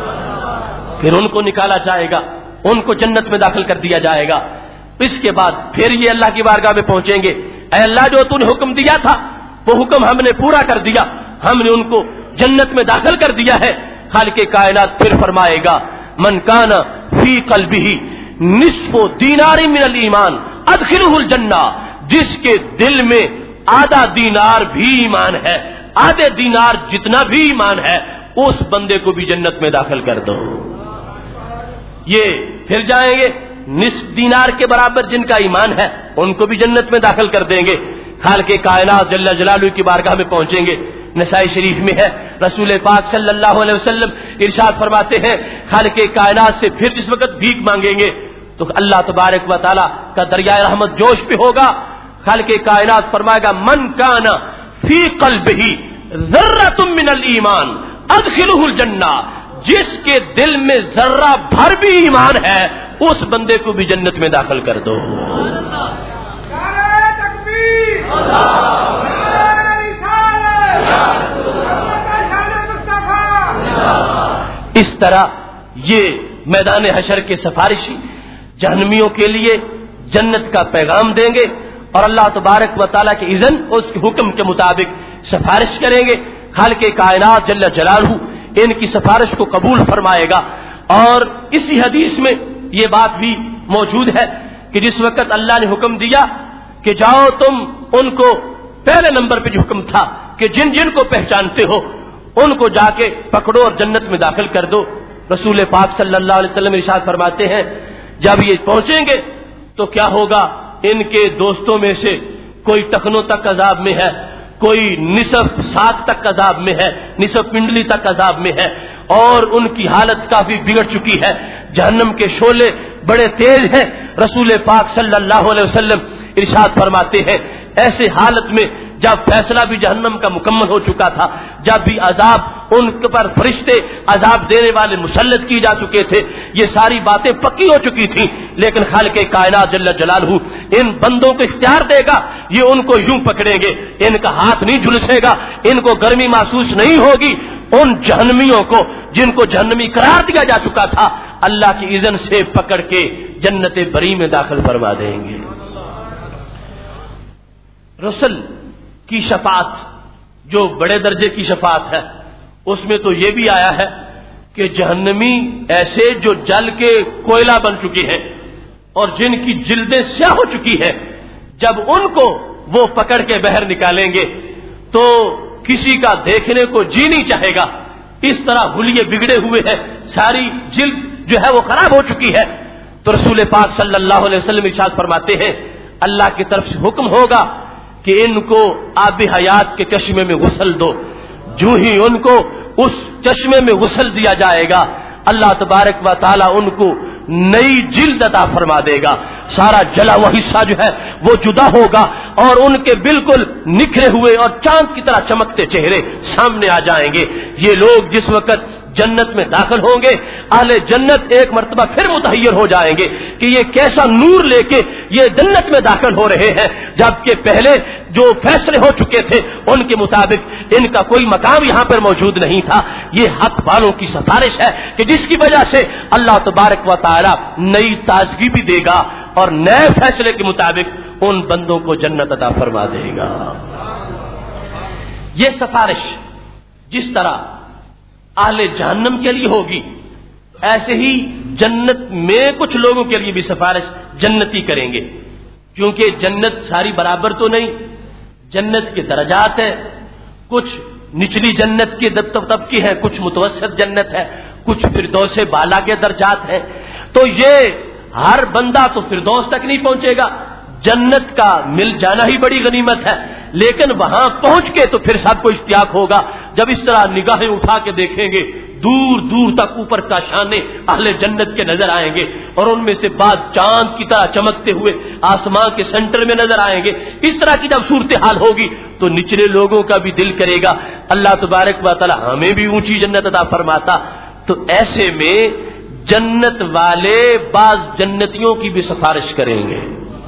پھر ان کو نکالا جائے گا، ان کو جنت میں داخل کر دیا جائے گا. اس کے بعد پھر یہ اللہ کی بارگاہ میں پہنچیں گے اے اللہ جو تو نے حکم دیا تھا وہ حکم ہم نے پورا کر دیا، ہم نے ان کو جنت میں داخل کر دیا ہے. خالق کائنات پھر فرمائے گا من کان فی قلبہ نصف دینار من الایمان ادخلوہ الجنہ. جس کے دل میں آدھا دینار بھی ایمان ہے، آدھے دینار جتنا بھی ایمان ہے اس بندے کو بھی جنت میں داخل کر دو. یہ پھر جائیں گے نصف دینار کے برابر جن کا ایمان ہے ان کو بھی جنت میں داخل کر دیں گے. خالق کائنات جل جلالہ کی بارگاہ میں پہنچیں گے. نسائی شریف میں ہے رسول پاک صلی اللہ علیہ وسلم ارشاد فرماتے ہیں خالق کائنات سے پھر جس وقت بھیک مانگیں گے تو اللہ تبارک و تعالی کا دریائے رحمت جوش پہ ہوگا. خالق کائنات فرمائے گا من کان فی قلبہ ذرۃ من الایمان ادخلوہ الجنہ. جس کے دل میں ذرہ بھر بھی ایمان ہے اس بندے کو بھی جنت میں داخل کر دو. اس طرح یہ میدان حشر کے سفارشی جہنمیوں کے لیے جنت کا پیغام دیں گے اور اللہ تبارک و تعالیٰ کے اذن اور اس کے حکم کے مطابق سفارش کریں گے. خالق کائنات جل جلالہ ان کی سفارش کو قبول فرمائے گا. اور اسی حدیث میں یہ بات بھی موجود ہے کہ جس وقت اللہ نے حکم دیا کہ جاؤ تم ان کو پہلے نمبر پہ جو حکم تھا کہ جن جن کو پہچانتے ہو ان کو جا کے پکڑو اور جنت میں داخل کر دو. رسول پاک صلی اللہ علیہ وسلم ارشاد فرماتے ہیں جب یہ پہنچیں گے تو کیا ہوگا, ان کے دوستوں میں سے کوئی ٹخنوں تک عذاب میں ہے, کوئی نصف ساق تک عذاب میں ہے, نصف پنڈلی تک عذاب میں ہے اور ان کی حالت کافی بگڑ چکی ہے. جہنم کے شعلے بڑے تیز ہیں. رسول پاک صلی اللہ علیہ وسلم ارشاد فرماتے ہیں ایسے حالت میں جب فیصلہ بھی جہنم کا مکمل ہو چکا تھا, جب بھی عذاب ان پر فرشتے عذاب دینے والے مسلط کی جا چکے تھے, یہ ساری باتیں پکی ہو چکی تھیں, لیکن خالق کائنات جل جلالہ ان بندوں کو اختیار دے گا, یہ ان کو یوں پکڑیں گے, ان کا ہاتھ نہیں جھلسے گا, ان کو گرمی محسوس نہیں ہوگی. ان جہنمیوں کو جن کو جہنمی قرار دیا جا چکا تھا اللہ کی اذن سے پکڑ کے جنت بری میں داخل فرما دیں گے. رسل کی شفاعت جو بڑے درجے کی شفاعت ہے اس میں تو یہ بھی آیا ہے کہ جہنمی ایسے جو جل کے کوئلہ بن چکی ہیں اور جن کی جلدیں سیاہ ہو چکی ہیں, جب ان کو وہ پکڑ کے باہر نکالیں گے تو کسی کا دیکھنے کو جی نہیں چاہے گا. اس طرح حلیے بگڑے ہوئے ہیں, ساری جلد جو ہے وہ خراب ہو چکی ہے. تو رسول پاک صلی اللہ علیہ وسلم ارشاد فرماتے ہیں اللہ کی طرف سے حکم ہوگا کہ ان کو آب حیات کے چشمے میں غسل دو. جو ہی ان کو اس چشمے میں غسل دیا جائے گا اللہ تبارک و تعالی ان کو نئی جلد عطا فرما دے گا. سارا جلا ہوا حصہ جو ہے وہ جدا ہوگا اور ان کے بالکل نکھرے ہوئے اور چاند کی طرح چمکتے چہرے سامنے آ جائیں گے. یہ لوگ جس وقت جنت میں داخل ہوں گے اہل جنت ایک مرتبہ پھر متحیر ہو جائیں گے کہ یہ کیسا نور لے کے یہ جنت میں داخل ہو رہے ہیں, جبکہ پہلے جو فیصلے ہو چکے تھے ان کے مطابق ان کا کوئی مقام یہاں پر موجود نہیں تھا. یہ حق والوں کی سفارش ہے کہ جس کی وجہ سے اللہ تبارک و تعالی نئی تازگی بھی دے گا اور نئے فیصلے کے مطابق ان بندوں کو جنت عطا فرما دے گا. یہ سفارش جس طرح اہل جہنم کے لیے ہوگی ایسے ہی جنت میں کچھ لوگوں کے لیے بھی سفارش جنتی کریں گے, کیونکہ جنت ساری برابر تو نہیں, جنت کے درجات ہیں. کچھ نچلی جنت کے طبقے ہیں, کچھ متوسط جنت ہے, کچھ فردوس بالا کے درجات ہیں. تو یہ ہر بندہ تو فردوس تک نہیں پہنچے گا, جنت کا مل جانا ہی بڑی غنیمت ہے, لیکن وہاں پہنچ کے تو پھر سب کو اشتیاق ہوگا جب اس طرح نگاہیں اٹھا کے دیکھیں گے دور دور تک اوپر کا شانے اہل جنت کے نظر آئیں گے اور ان میں سے بعض چاند کی طرح چمکتے ہوئے آسمان کے سینٹر میں نظر آئیں گے. اس طرح کی جب صورتحال ہوگی تو نچلے لوگوں کا بھی دل کرے گا اللہ تبارک و تعالی ہمیں بھی اونچی جنت عطا فرماتا. تو ایسے میں جنت والے بعض جنتیوں کی بھی سفارش کریں گے.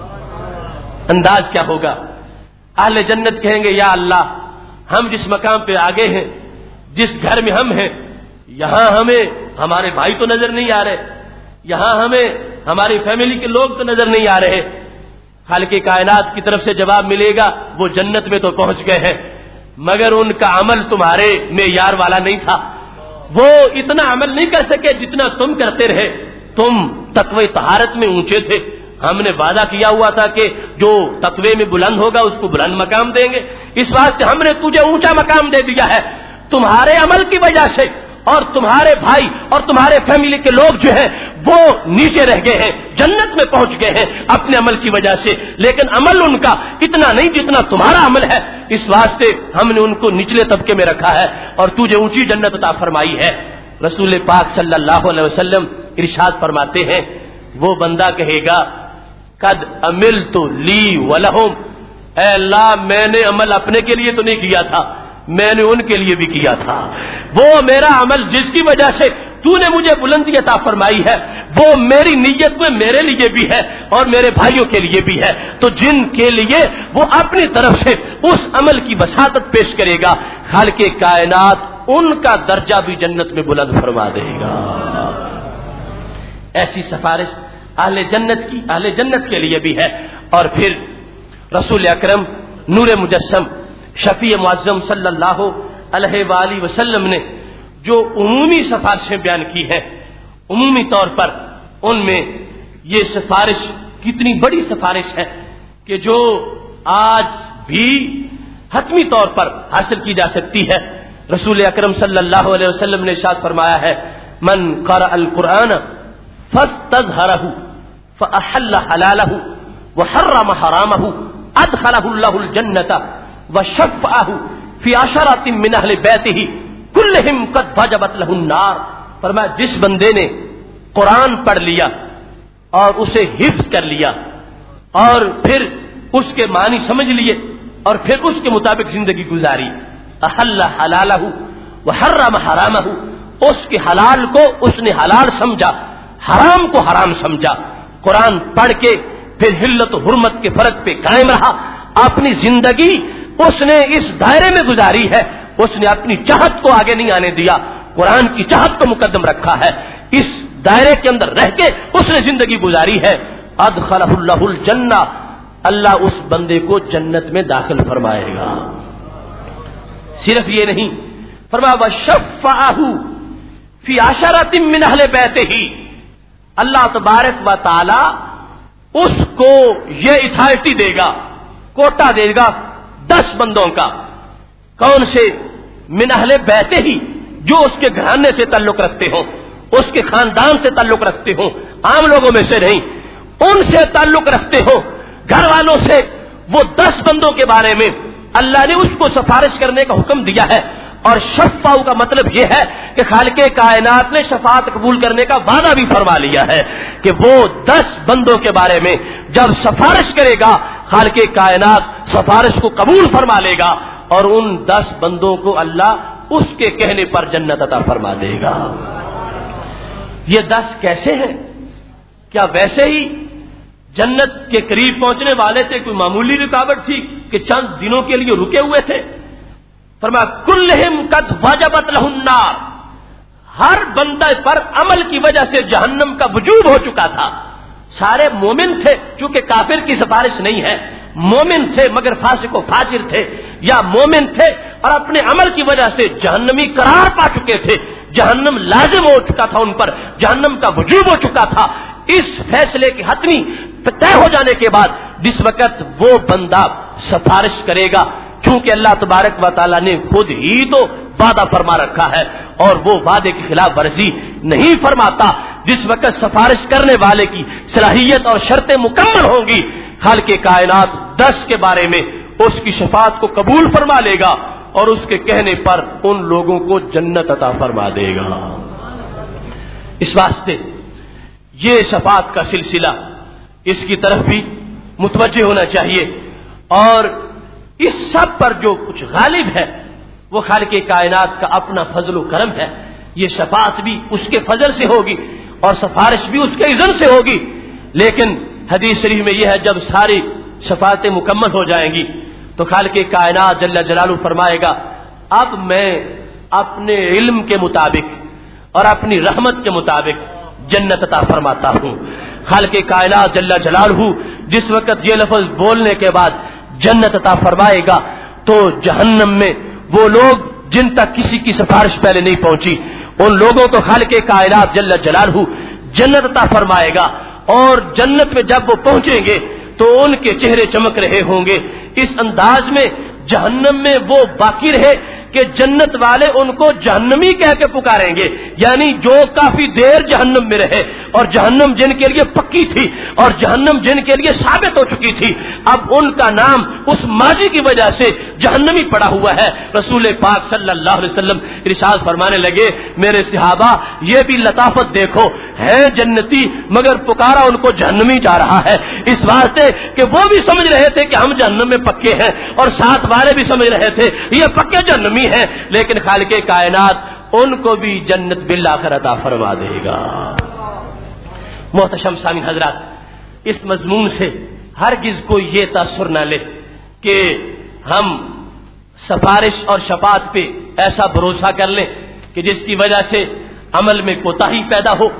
انداز کیا ہوگا؟ اہل جنت کہیں گے یا اللہ ہم جس مقام پہ آگے ہیں, جس گھر میں ہم ہیں, یہاں ہمیں ہمارے بھائی تو نظر نہیں آ رہے, یہاں ہمیں ہماری فیملی کے لوگ تو نظر نہیں آ رہے. خالق کائنات کی طرف سے جواب ملے گا وہ جنت میں تو پہنچ گئے ہیں مگر ان کا عمل تمہارے معیار والا نہیں تھا, وہ اتنا عمل نہیں کر سکے جتنا تم کرتے رہے. تم تقوی طہارت میں اونچے تھے, ہم نے وعدہ کیا ہوا تھا کہ جو تقوی میں بلند ہوگا اس کو بلند مقام دیں گے, اس واسطے ہم نے تجھے اونچا مقام دے دیا ہے. تمہارے عمل کی وجہ سے اور تمہارے بھائی اور تمہارے فیملی کے لوگ جو ہیں وہ نیچے رہ گئے ہیں, جنت میں پہنچ گئے ہیں اپنے عمل کی وجہ سے, لیکن عمل ان کا اتنا نہیں جتنا تمہارا عمل ہے. اس واسطے ہم نے ان کو نچلے طبقے میں رکھا ہے اور تجھے اونچی جنت عطا فرمائی ہے. رسول پاک صلی اللہ علیہ وسلم ارشاد فرماتے ہیں وہ بندہ کہے گا قد عملت لی ولہم, اے اللہ میں نے عمل اپنے کے لیے تو نہیں کیا تھا, میں نے ان کے لیے بھی کیا تھا. وہ میرا عمل جس کی وجہ سے تو نے مجھے بلندی عطا فرمائی ہے وہ میری نیت میں میرے لیے بھی ہے اور میرے بھائیوں کے لیے بھی ہے. تو جن کے لیے وہ اپنی طرف سے اس عمل کی وساطت پیش کرے گا خالق کائنات ان کا درجہ بھی جنت میں بلند فرما دے گا. ایسی سفارش اہل جنت کے لیے بھی ہے. اور پھر رسول اکرم نور مجسم شفیع معظم صلی اللہ علیہ وآلہ وسلم نے جو عمومی سفارشیں بیان کی ہیں، عمومی طور پر ان میں یہ سفارش کتنی بڑی سفارش ہے کہ جو آج بھی حتمی طور پر حاصل کی جا سکتی ہے. رسول اکرم صلی اللہ علیہ وسلم نے ارشاد فرمایا ہے، من قرأ القرآن فاستظہرہ فأحل حلالہ وحرم حرامہ ادخلہ اللہ الجنۃ وشفعہ فی عشرۃ من اہل بیتہ کلہم قد وجبت لہ النار. فرمایا جس بندے نے قرآن پڑھ لیا اور اسے حفظ کر لیا اور پھر اس کے معنی سمجھ لیے اور پھر اس کے مطابق زندگی گزاری، احل حلالہ وحرم حرامہ، اس کے حلال کو اس نے حلال سمجھا، حرام کو حرام سمجھا، قرآن پڑھ کے پھر حلت و حرمت کے فرق پہ قائم رہا، اپنی زندگی اس نے اس دائرے میں گزاری ہے، اس نے اپنی چاہت کو آگے نہیں آنے دیا، قرآن کی چاہت کو مقدم رکھا ہے، اس دائرے کے اندر رہ کے اس نے زندگی گزاری ہے، ادخلہ اللہ الجنہ، اللہ اس بندے کو جنت میں داخل فرمائے گا. صرف یہ نہیں، فرمایا وشفعہ فی عشرۃ من اہل بیتہ، اللہ تبارک و تعالی اس کو یہ اتھارٹی دے گا، کوٹا دے گا 10 بندوں کا. کون سے؟ من اہل بیتہ ہی، جو اس کے گھرانے سے تعلق رکھتے ہوں، اس کے خاندان سے تعلق رکھتے ہوں، عام لوگوں میں سے نہیں، ان سے تعلق رکھتے ہو، گھر والوں سے. وہ 10 بندوں کے بارے میں اللہ نے اس کو سفارش کرنے کا حکم دیا ہے. اور شفاء کا مطلب یہ ہے کہ خالق کائنات نے شفاعت قبول کرنے کا وعدہ بھی فرما لیا ہے کہ وہ 10 بندوں کے بارے میں جب سفارش کرے گا، خالق کائنات سفارش کو قبول فرما لے گا اور ان 10 بندوں کو اللہ اس کے کہنے پر جنت عطا فرما دے گا. یہ 10 کیسے ہیں؟ کیا ویسے ہی جنت کے قریب پہنچنے والے تھے؟ کوئی معمولی رکاوٹ تھی کہ چند دنوں کے لیے رکے ہوئے تھے؟ فرمایا کلہم قد وجبت لہ النار، ہر بندے پر عمل کی وجہ سے جہنم کا وجوب ہو چکا تھا. سارے مومن تھے، چونکہ کافر کی سفارش نہیں ہے، مومن تھے مگر فاسق و فاجر تھے، یا مومن تھے اور اپنے عمل کی وجہ سے جہنمی قرار پا چکے تھے، جہنم لازم ہو چکا تھا، ان پر جہنم کا وجوب ہو چکا تھا. اس فیصلے کی حتمی طے ہو جانے کے بعد جس وقت وہ بندہ سفارش کرے گا، کیونکہ اللہ تبارک و تعالیٰ نے خود ہی تو وعدہ فرما رکھا ہے اور وہ وعدے کی خلاف ورزی نہیں فرماتا. جس وقت سفارش کرنے والے کی صلاحیت اور شرطیں مکمل ہوں گی، خالق کائنات 10 کے بارے میں اس کی شفاعت کو قبول فرما لے گا اور اس کے کہنے پر ان لوگوں کو جنت عطا فرما دے گا. اس واسطے یہ شفاعت کا سلسلہ، اس کی طرف بھی متوجہ ہونا چاہیے. اور اس سب پر جو کچھ غالب ہے وہ خالق کائنات کا اپنا فضل و کرم ہے. یہ شفاعت بھی اس کے فضل سے ہوگی اور سفارش بھی اس کے اذن سے ہوگی. لیکن حدیث شریف میں یہ ہے جب ساری شفاعتیں مکمل ہو جائیں گی تو خالق کائنات جل جلالہ فرمائے گا اب میں اپنے علم کے مطابق اور اپنی رحمت کے مطابق جنت عطا فرماتا ہوں. خالق کائنات جل جلالہ جس وقت یہ لفظ بولنے کے بعد جنت عطا فرمائے گا تو جہنم میں وہ لوگ جن تک کسی کی سفارش پہلے نہیں پہنچی، ان لوگوں کو خالق کائنات جل جلالہ جنت عطا فرمائے گا. اور جنت میں جب وہ پہنچیں گے تو ان کے چہرے چمک رہے ہوں گے اس انداز میں جہنم میں وہ باقی رہے کہ جنت والے ان کو جہنمی کہہ کے پکاریں گے، یعنی جو کافی دیر جہنم میں رہے اور جہنم جن کے لیے پکی تھی اور جہنم جن کے لیے ثابت ہو چکی تھی، اب ان کا نام اس ماضی کی وجہ سے جہنمی پڑا ہوا ہے. رسول پاک صلی اللہ علیہ وسلم ارشاد فرمانے لگے میرے صحابہ یہ بھی لطافت دیکھو، ہیں جنتی مگر پکارا ان کو جہنمی جا رہا ہے، اس واسطے کہ وہ بھی سمجھ رہے تھے کہ ہم جہنم میں پکے ہیں اور ساتھ والے بھی سمجھ رہے تھے یہ پکے جہنمی ہیں، لیکن خالق کائنات ان کو بھی جنت بالآخر عطا فرما دے گا. محتشم سامعین حضرات، اس مضمون سے ہرگز کوئی یہ تاثر نہ لے کہ ہم سفارش اور شفاعت پہ ایسا بھروسہ کر لیں کہ جس کی وجہ سے عمل میں کوتاہی پیدا ہو.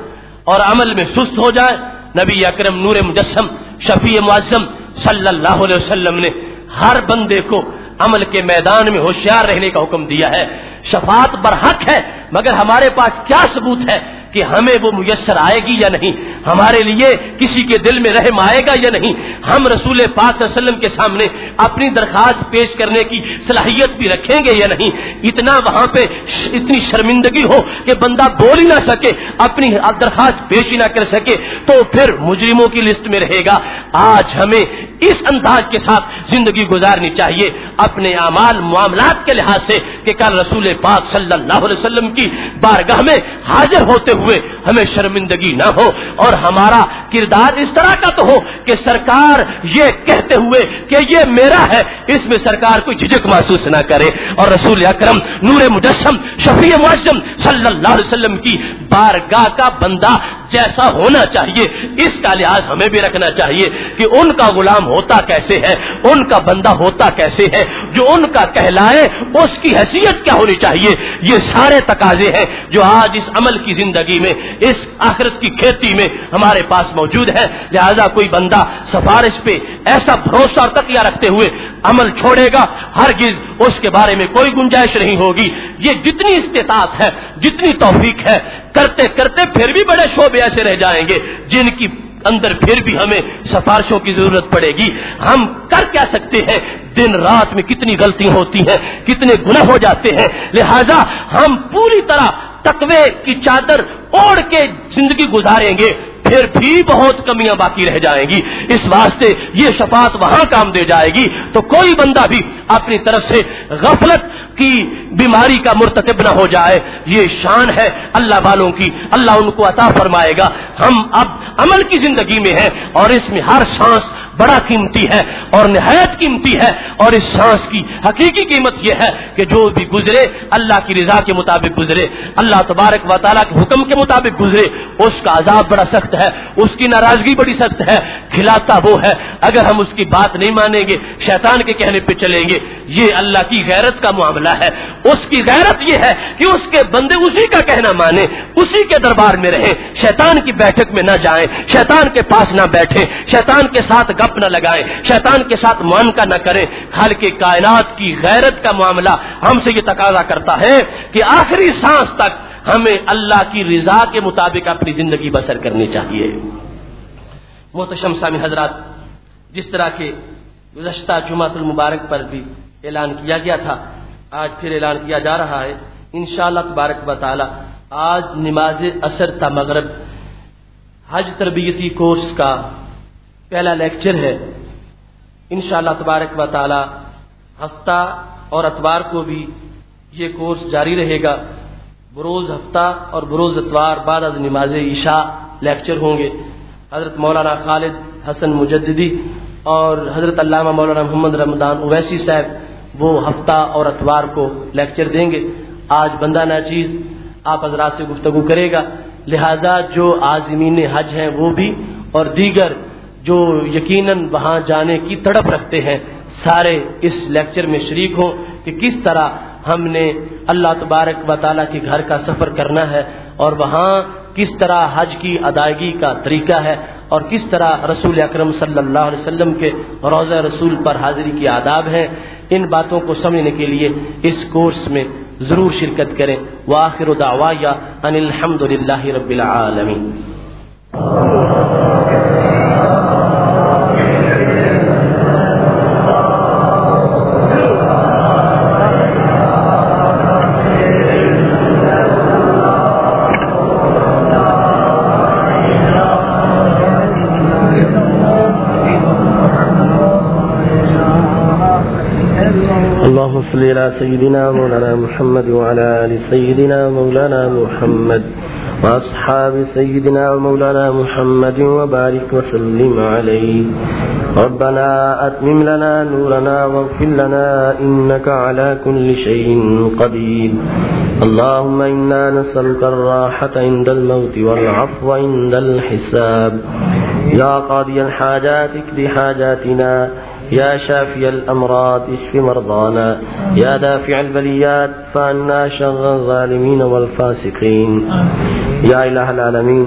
اور عمل میں سست ہو جائیں. نبی اکرم نور مجسم شفیع معظم صلی اللہ علیہ وسلم نے ہر بندے کو عمل کے میدان میں ہوشیار رہنے کا حکم دیا ہے. شفاعت برحق ہے، مگر ہمارے پاس کیا ثبوت ہے کہ ہمیں وہ میسر آئے گی یا نہیں؟ ہمارے لیے کسی کے دل میں رحم آئے گا یا نہیں؟ ہم رسول پاک صلی اللہ علیہ وسلم کے سامنے اپنی درخواست پیش کرنے کی صلاحیت بھی رکھیں گے یا نہیں؟ اتنا وہاں پہ اتنی شرمندگی ہو کہ بندہ بول ہی نہ سکے، اپنی درخواست پیش ہی نہ کر سکے، تو پھر مجرموں کی لسٹ میں رہے گا. آج ہمیں اس انداز کے ساتھ زندگی گزارنی چاہیے اپنے اعمال معاملات کے لحاظ سے کہ کل رسول پاک صلی اللہ علیہ وسلم کی بارگاہ میں حاضر ہوتے ہوئے ہمیں شرمندگی نہ ہو، اور ہمارا کردار اس طرح کا تو ہو کہ سرکار یہ کہتے ہوئے کہ یہ میرا ہے، اس میں سرکار کوئی جھجک محسوس نہ کرے. اور رسول اکرم نور مجسم شفیع معظم صلی اللہ علیہ وسلم کی بارگاہ کا بندہ جیسا ہونا چاہیے، اس کا لحاظ ہمیں بھی رکھنا چاہیے کہ ان کا غلام ہوتا کیسے ہے، ان کا بندہ ہوتا کیسے ہے، جو ان کا کہلائے اس کی حیثیت کیا ہونی چاہیے. یہ سارے تقاضے ہیں جو آج اس عمل کی زندگی میں، اس آخرت کی کھیتی میں ہمارے پاس موجود ہے. لہذا کوئی بندہ سفارش پہ ایسا بھروسہ اور تقیہ رکھتے ہوئے عمل چھوڑے گا، ہرگز اس کے بارے میں کوئی گنجائش نہیں ہوگی. یہ جتنی استطاعت ہے، جتنی توفیق ہے، کرتے کرتے پھر بھی بڑے شعبے ایسے رہ جائیں گے جن کی اندر پھر بھی ہمیں سفارشوں کی ضرورت پڑے گی. ہم کر کیا سکتے ہیں؟ دن رات میں کتنی غلطیاں ہوتی ہیں، کتنے گناہ ہو جاتے ہیں. لہذا ہم پوری طرح تقوی کی چادر اوڑھ کے زندگی گزاریں گے، پھر بھی بہت کمیاں باقی رہ جائیں گی. اس واسطے یہ شفاعت وہاں کام دے جائے گی تو کوئی بندہ بھی اپنی طرف سے غفلت کی بیماری کا مرتکب نہ ہو جائے. یہ شان ہے اللہ والوں کی، اللہ ان کو عطا فرمائے گا. ہم اب عمل کی زندگی میں ہیں اور اس میں ہر سانس بڑا قیمتی ہے اور نہایت قیمتی ہے، اور اس سانس کی حقیقی قیمت یہ ہے کہ جو بھی گزرے اللہ کی رضا کے مطابق گزرے، اللہ تبارک و تعالیٰ کے حکم کے مطابق گزرے. اس کا عذاب بڑا سخت ہے، اس کی ناراضگی بڑی سخت ہے. کھلاتا وہ ہے، اگر ہم اس کی بات نہیں مانیں گے، شیطان کے کہنے پہ چلیں گے. یہ اللہ کی غیرت کا معاملہ ہے. اس کی غیرت یہ ہے کہ اس کے بندے اسی کا کہنا مانیں، اسی کے دربار میں رہیں، شیطان کی بیٹھک میں نہ جائیں، شیطان کے پاس نہ بیٹھیں، شیطان کے ساتھ گپ نہ لگائیں، شیطان کے ساتھ معانقہ نہ کریں. خالق کائنات کی غیرت کا معاملہ ہم سے یہ تقاضا کرتا ہے کہ آخری سانس تک ہمیں اللہ کی رضا کے مطابق اپنی زندگی بسر کرنی چاہیے. محتشم سامع حضرات، جس طرح کے گزشتہ جمعۃ المبارک پر بھی اعلان کیا گیا تھا، آج پھر اعلان کیا جا رہا ہے انشاءاللہ تبارک و تعالی. آج نماز عصر تا مغرب حج تربیتی کورس کا پہلا لیکچر ہے. انشاءاللہ تبارک و تعالی ہفتہ اور اتوار کو بھی یہ کورس جاری رہے گا. بروز ہفتہ اور بروز اتوار بعد از نماز عشاء لیکچر ہوں گے. حضرت مولانا خالد حسن مجددی اور حضرت علامہ مولانا محمد رمضان اویسی صاحب وہ ہفتہ اور اتوار کو لیکچر دیں گے. آج بندہ ناچیز آپ حضرات سے گفتگو کرے گا. لہذا جو عازمین حج ہیں وہ بھی اور دیگر جو یقیناً وہاں جانے کی تڑپ رکھتے ہیں سارے اس لیکچر میں شریک ہوں کہ کس طرح ہم نے اللہ تبارک و تعالیٰ کے گھر کا سفر کرنا ہے اور وہاں کس طرح حج کی ادائیگی کا طریقہ ہے اور کس طرح رسول اکرم صلی اللہ علیہ وسلم کے روضہ رسول پر حاضری کی آداب ہیں. ان باتوں کو سمجھنے کے لیے اس کورس میں ضرور شرکت کریں. وآخر دعوایا ان الحمد للہ رب العالمین. صلی علی سیدنا مولانا محمد وعلى آل سیدنا مولانا محمد واصحاب سیدنا مولانا محمد وبارک وسلم علیہ. ربنا اتمم لنا نورنا واغفر لنا انك على كل شيء قدير. اللهم انا نسألك الراحة عند الموت والعفو عند الحساب. يا قاضي الحاجات اقض حاجاتنا، يا شافي الأمراض اشف مرضانا، يا دافع البليات فعنا شر الظالمين والفاسقين. يا إله العالمين،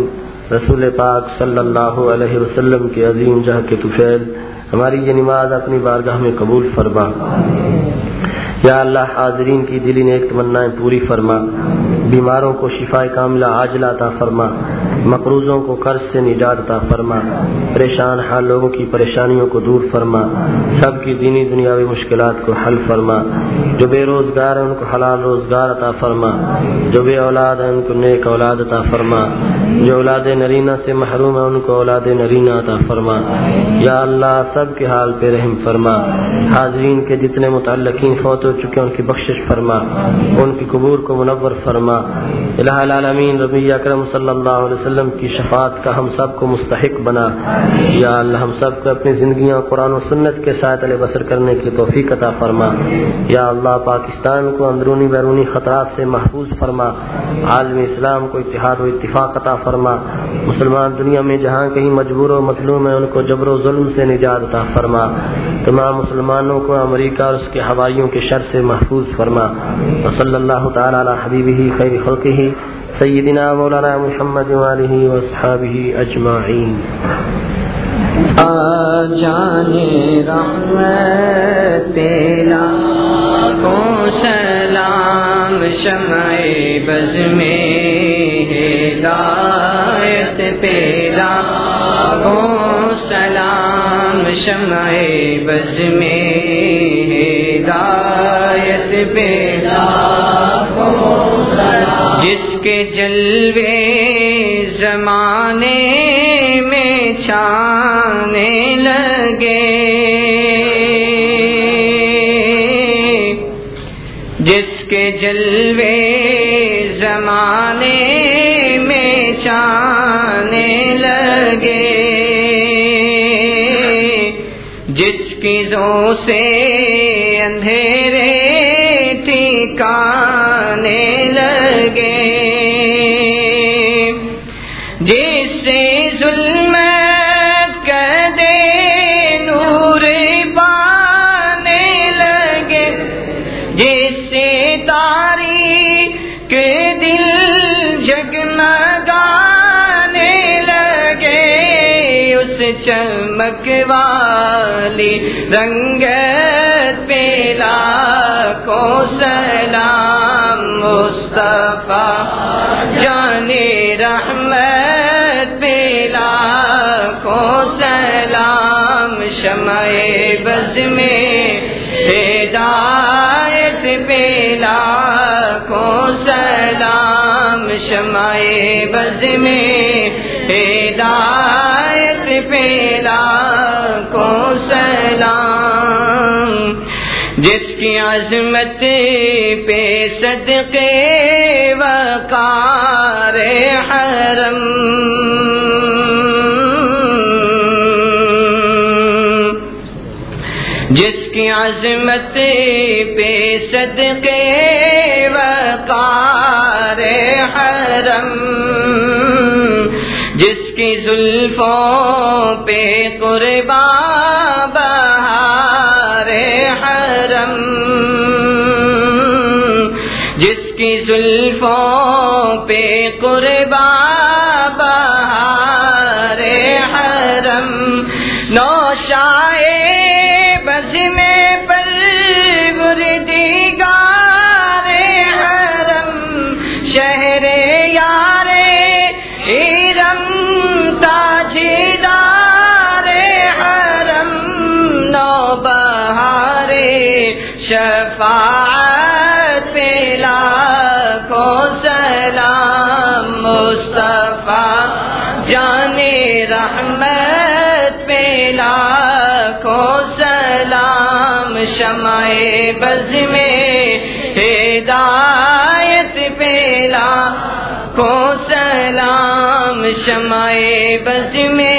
رسول پاک صلی اللہ علیہ وسلم کے عظیم جاہ کے طفیل ہماری یہ نماز اپنی بارگاہ میں قبول فرما۔ یا اللہ حاضرین کی دلی نیک تمنائیں پوری فرما، بیماروں کو شفا کاملہ عاجلہ عطا فرما، مقروضوں کو قرض سے نجات عطا فرما، پریشان حال لوگوں کی پریشانیوں کو دور فرما، سب کی دینی دنیاوی مشکلات کو حل فرما، جو بے روزگار ہیں ان کو حلال روزگار عطا فرما، جو بے اولاد ہیں ان کو نیک اولاد عطا فرما، جو اولاد نرینہ سے محروم ہیں ان کو اولاد نرینہ عطا فرما۔ یا اللہ سب کے حال پہ رحم فرما، حاضرین کے جتنے متعلقین فوت ہو چکے ان کی بخشش فرما، ان کی قبور کو منور فرما۔ الہ العالمین نبی اکرم صلی اللہ علیہ وسلم کی شفاعت کا ہم سب کو مستحق بنا۔ یا اللہ ہم سب کو اپنی زندگیاں قرآن و سنت کے سائے تلے بسر کرنے کی توفیق عطا فرما۔ یا اللہ پاکستان کو اندرونی بیرونی خطرات سے محفوظ فرما، عالم اسلام کو اتحاد و اتفاق عطا فرما، مسلمان دنیا میں جہاں کہیں مجبور و مظلوم ہیں ان کو جبر و ظلم سے نجات عطا فرما، تمام مسلمانوں کو امریکہ اور اس کے ہوائیوں کے شر سے محفوظ فرما۔ وصلی اللہ تعالی علی حبیبہ خیر خلقہ سیدنا مولانا محمد وآلہ واصحابہ اجمعین۔ جانے رحمت پیلا کو سلام، شمع بز میں ہدایت پیلا کو سلام، شمع بز میں ہدایت پیلا کو سلام، جس کے جلوے زمانے میں چھانے لگے، جس کے جلوے زمانے میں چھانے لگے، جس کی ذو سے اندھیرے ٹھکانے لگے، جس سے ظلمت کدے نور پانے لگے، جس سے تاریک دل جگمگانے لگے، اس چمک والی رنگت پیلا کو سلام، مصطفیٰ جانے رحمت پیلا کو سلام، شمع بز میں ہدایت پیلا کو سلام، شمع بز میں ہدایت پیلا کو سلام، جس کی عظمت پہ صدقے وقار حرم، جس کی عظمت پہ صدقے وقار حرم، جس کی زلفوں پہ قربان بہار حرم، جس کی زلفوں پہ قربان بہار حرم، نوشائے بز میں پروردگار حرم، شہر یار ارم تاجدار حرم، نوبہار شفاعت پیلا کو سلام، مصطفیٰ جانے رحمت پیلا کو سلام، شمع بز میں ہدایت پیلا کو سلام، شمع بز میں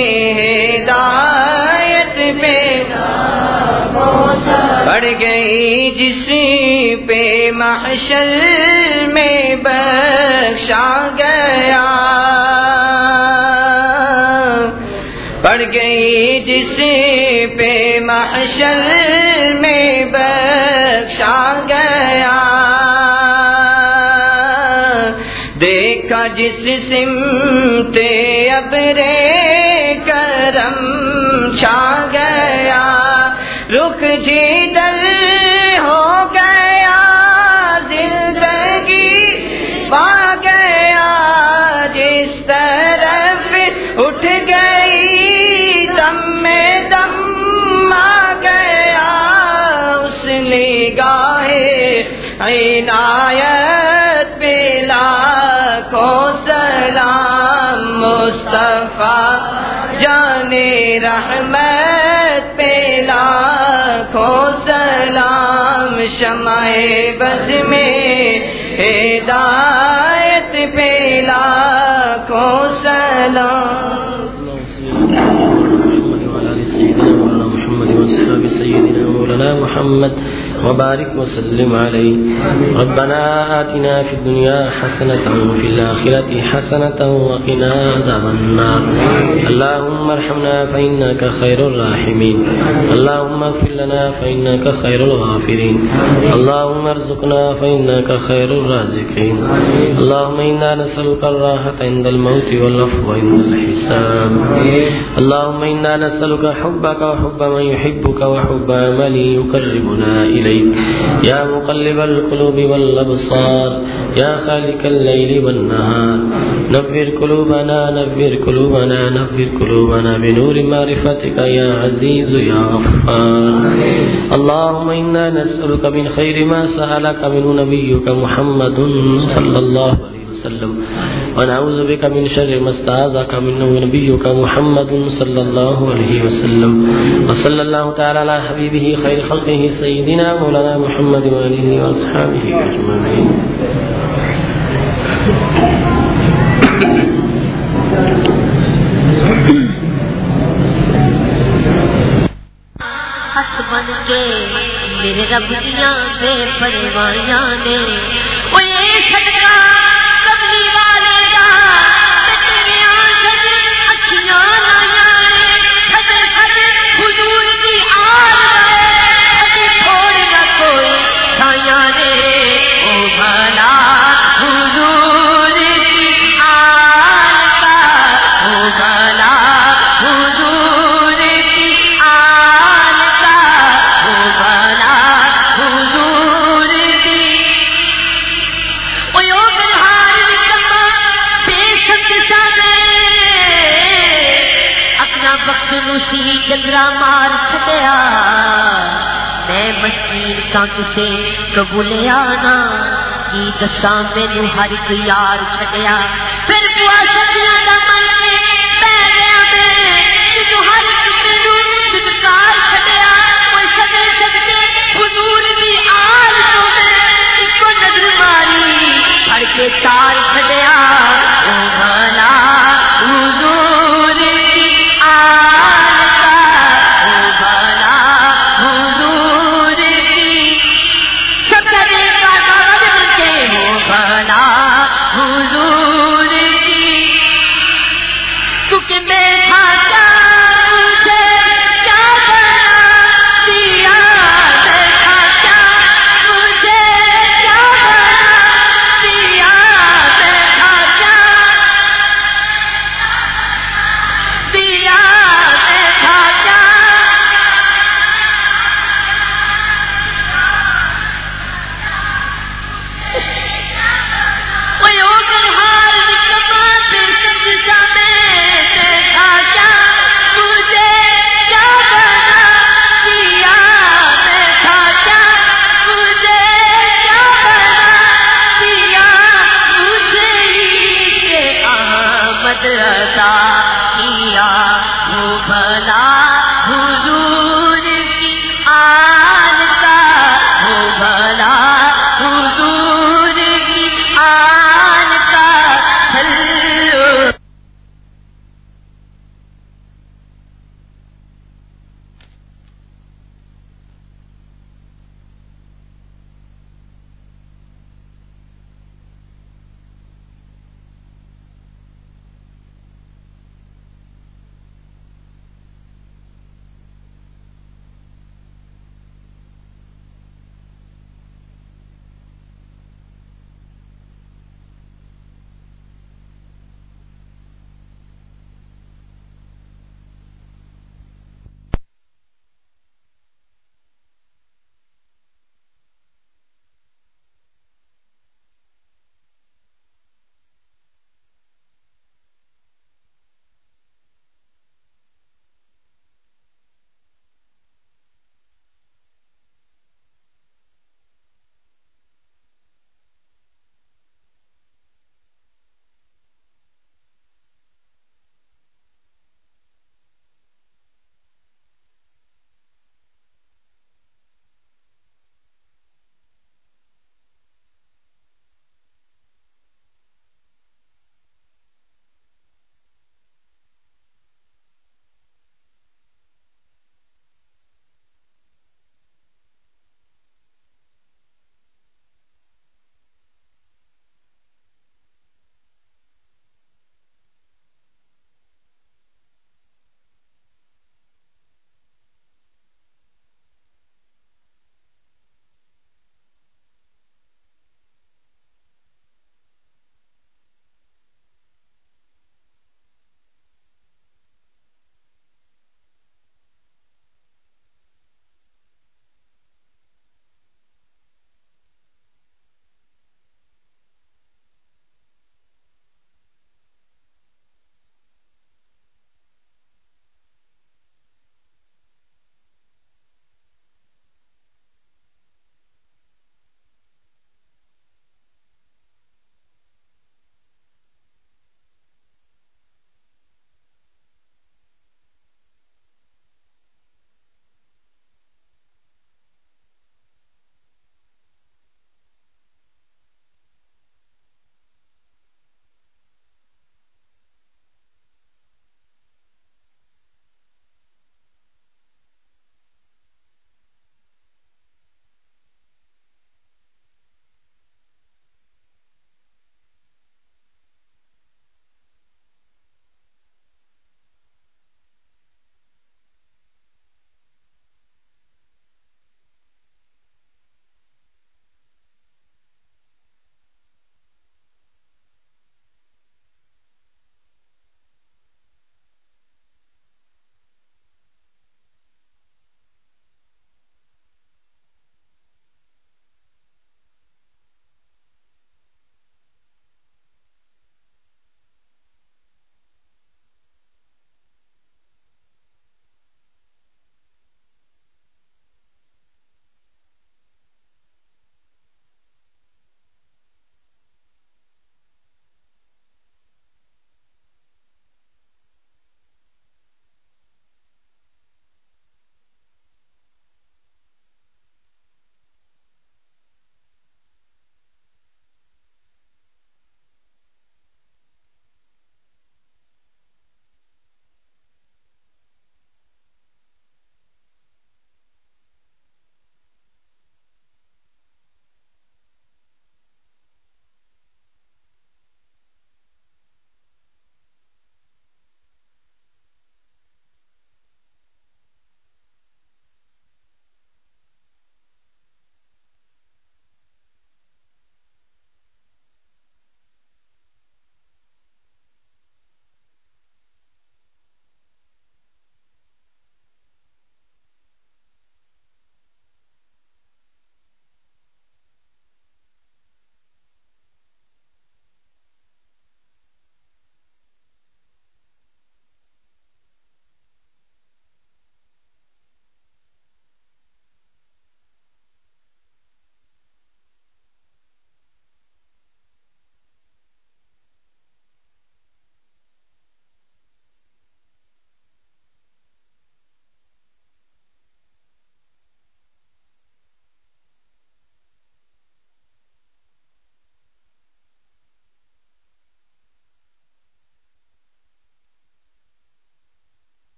ہدایت پیلا کو سلام، بڑھ گئی جس پہ محشر میں بخشا گیا، پڑ گئی جس پہ محشر میں بخشا گیا، دیکھا جس سمت ابرے کرم چھا گیا رخ جدھر ہو گیا زندگی پا گیا جس طرف اٹھ گئی دم میں دم آ گیا اس نگاہ عنایت پہ لاکھوں سلام مصطفیٰ جان رحمت پہ لاکھوں سلام شمع بز میں ہدایت پہ لاکھوں سلام سيدنا مولانا محمد وبارك وسلم عليه ربنا آتنا في الدنيا حسنة وفي الآخرة حسنة وقنا عذاب النار اللهم ارحمنا فإنك خير الراحمين اللهم اغفر لنا فإنك خير الغافرين اللهم ارزقنا فإنك خير الرازقين اللهم إنا نسألك الراحة عند الموت والعفو عند الحساب اللهم إنا نسألك حبك وحب من يحبك وحب عمل يقربنا إليك يا مقلب القلوب والأبصار يا خالق الليل والنهار نور قلوبنا نور قلوبنا نور قلوبنا بنور معرفتك يا عزيز يا غفار اللهم إنا نسألك من خير ما سألك منه نبيك محمد صلى الله عليه وسلم ونعوذ بك من شر ما استعاذك منه نبيك محمد صلى الله عليه وسلم وصلى الله تعالى على حبيبه خير خلقه سيدنا مولانا محمد وآله وأصحابه أجمعين بن کے میرے رب دیا بے پروایاں نے وہ یہ صدقہ کبھی والے دا تیرے آنکھ اکھیاں لایا نے حد حضور دی آل تھوڑ نہ کوئی چھایا نے او بھلا حضور دی آل کا او بھلا حضور دی آل کا او بھلا حضور دی او یو بہار کما بے شک سانے اپنا وقت نسی جگرا مار چھڈیا میں مسکین کا کسے قبولیا نہ کی دساں مینوں ہر ایک یار چھڈیا پھر بوا سکیا دا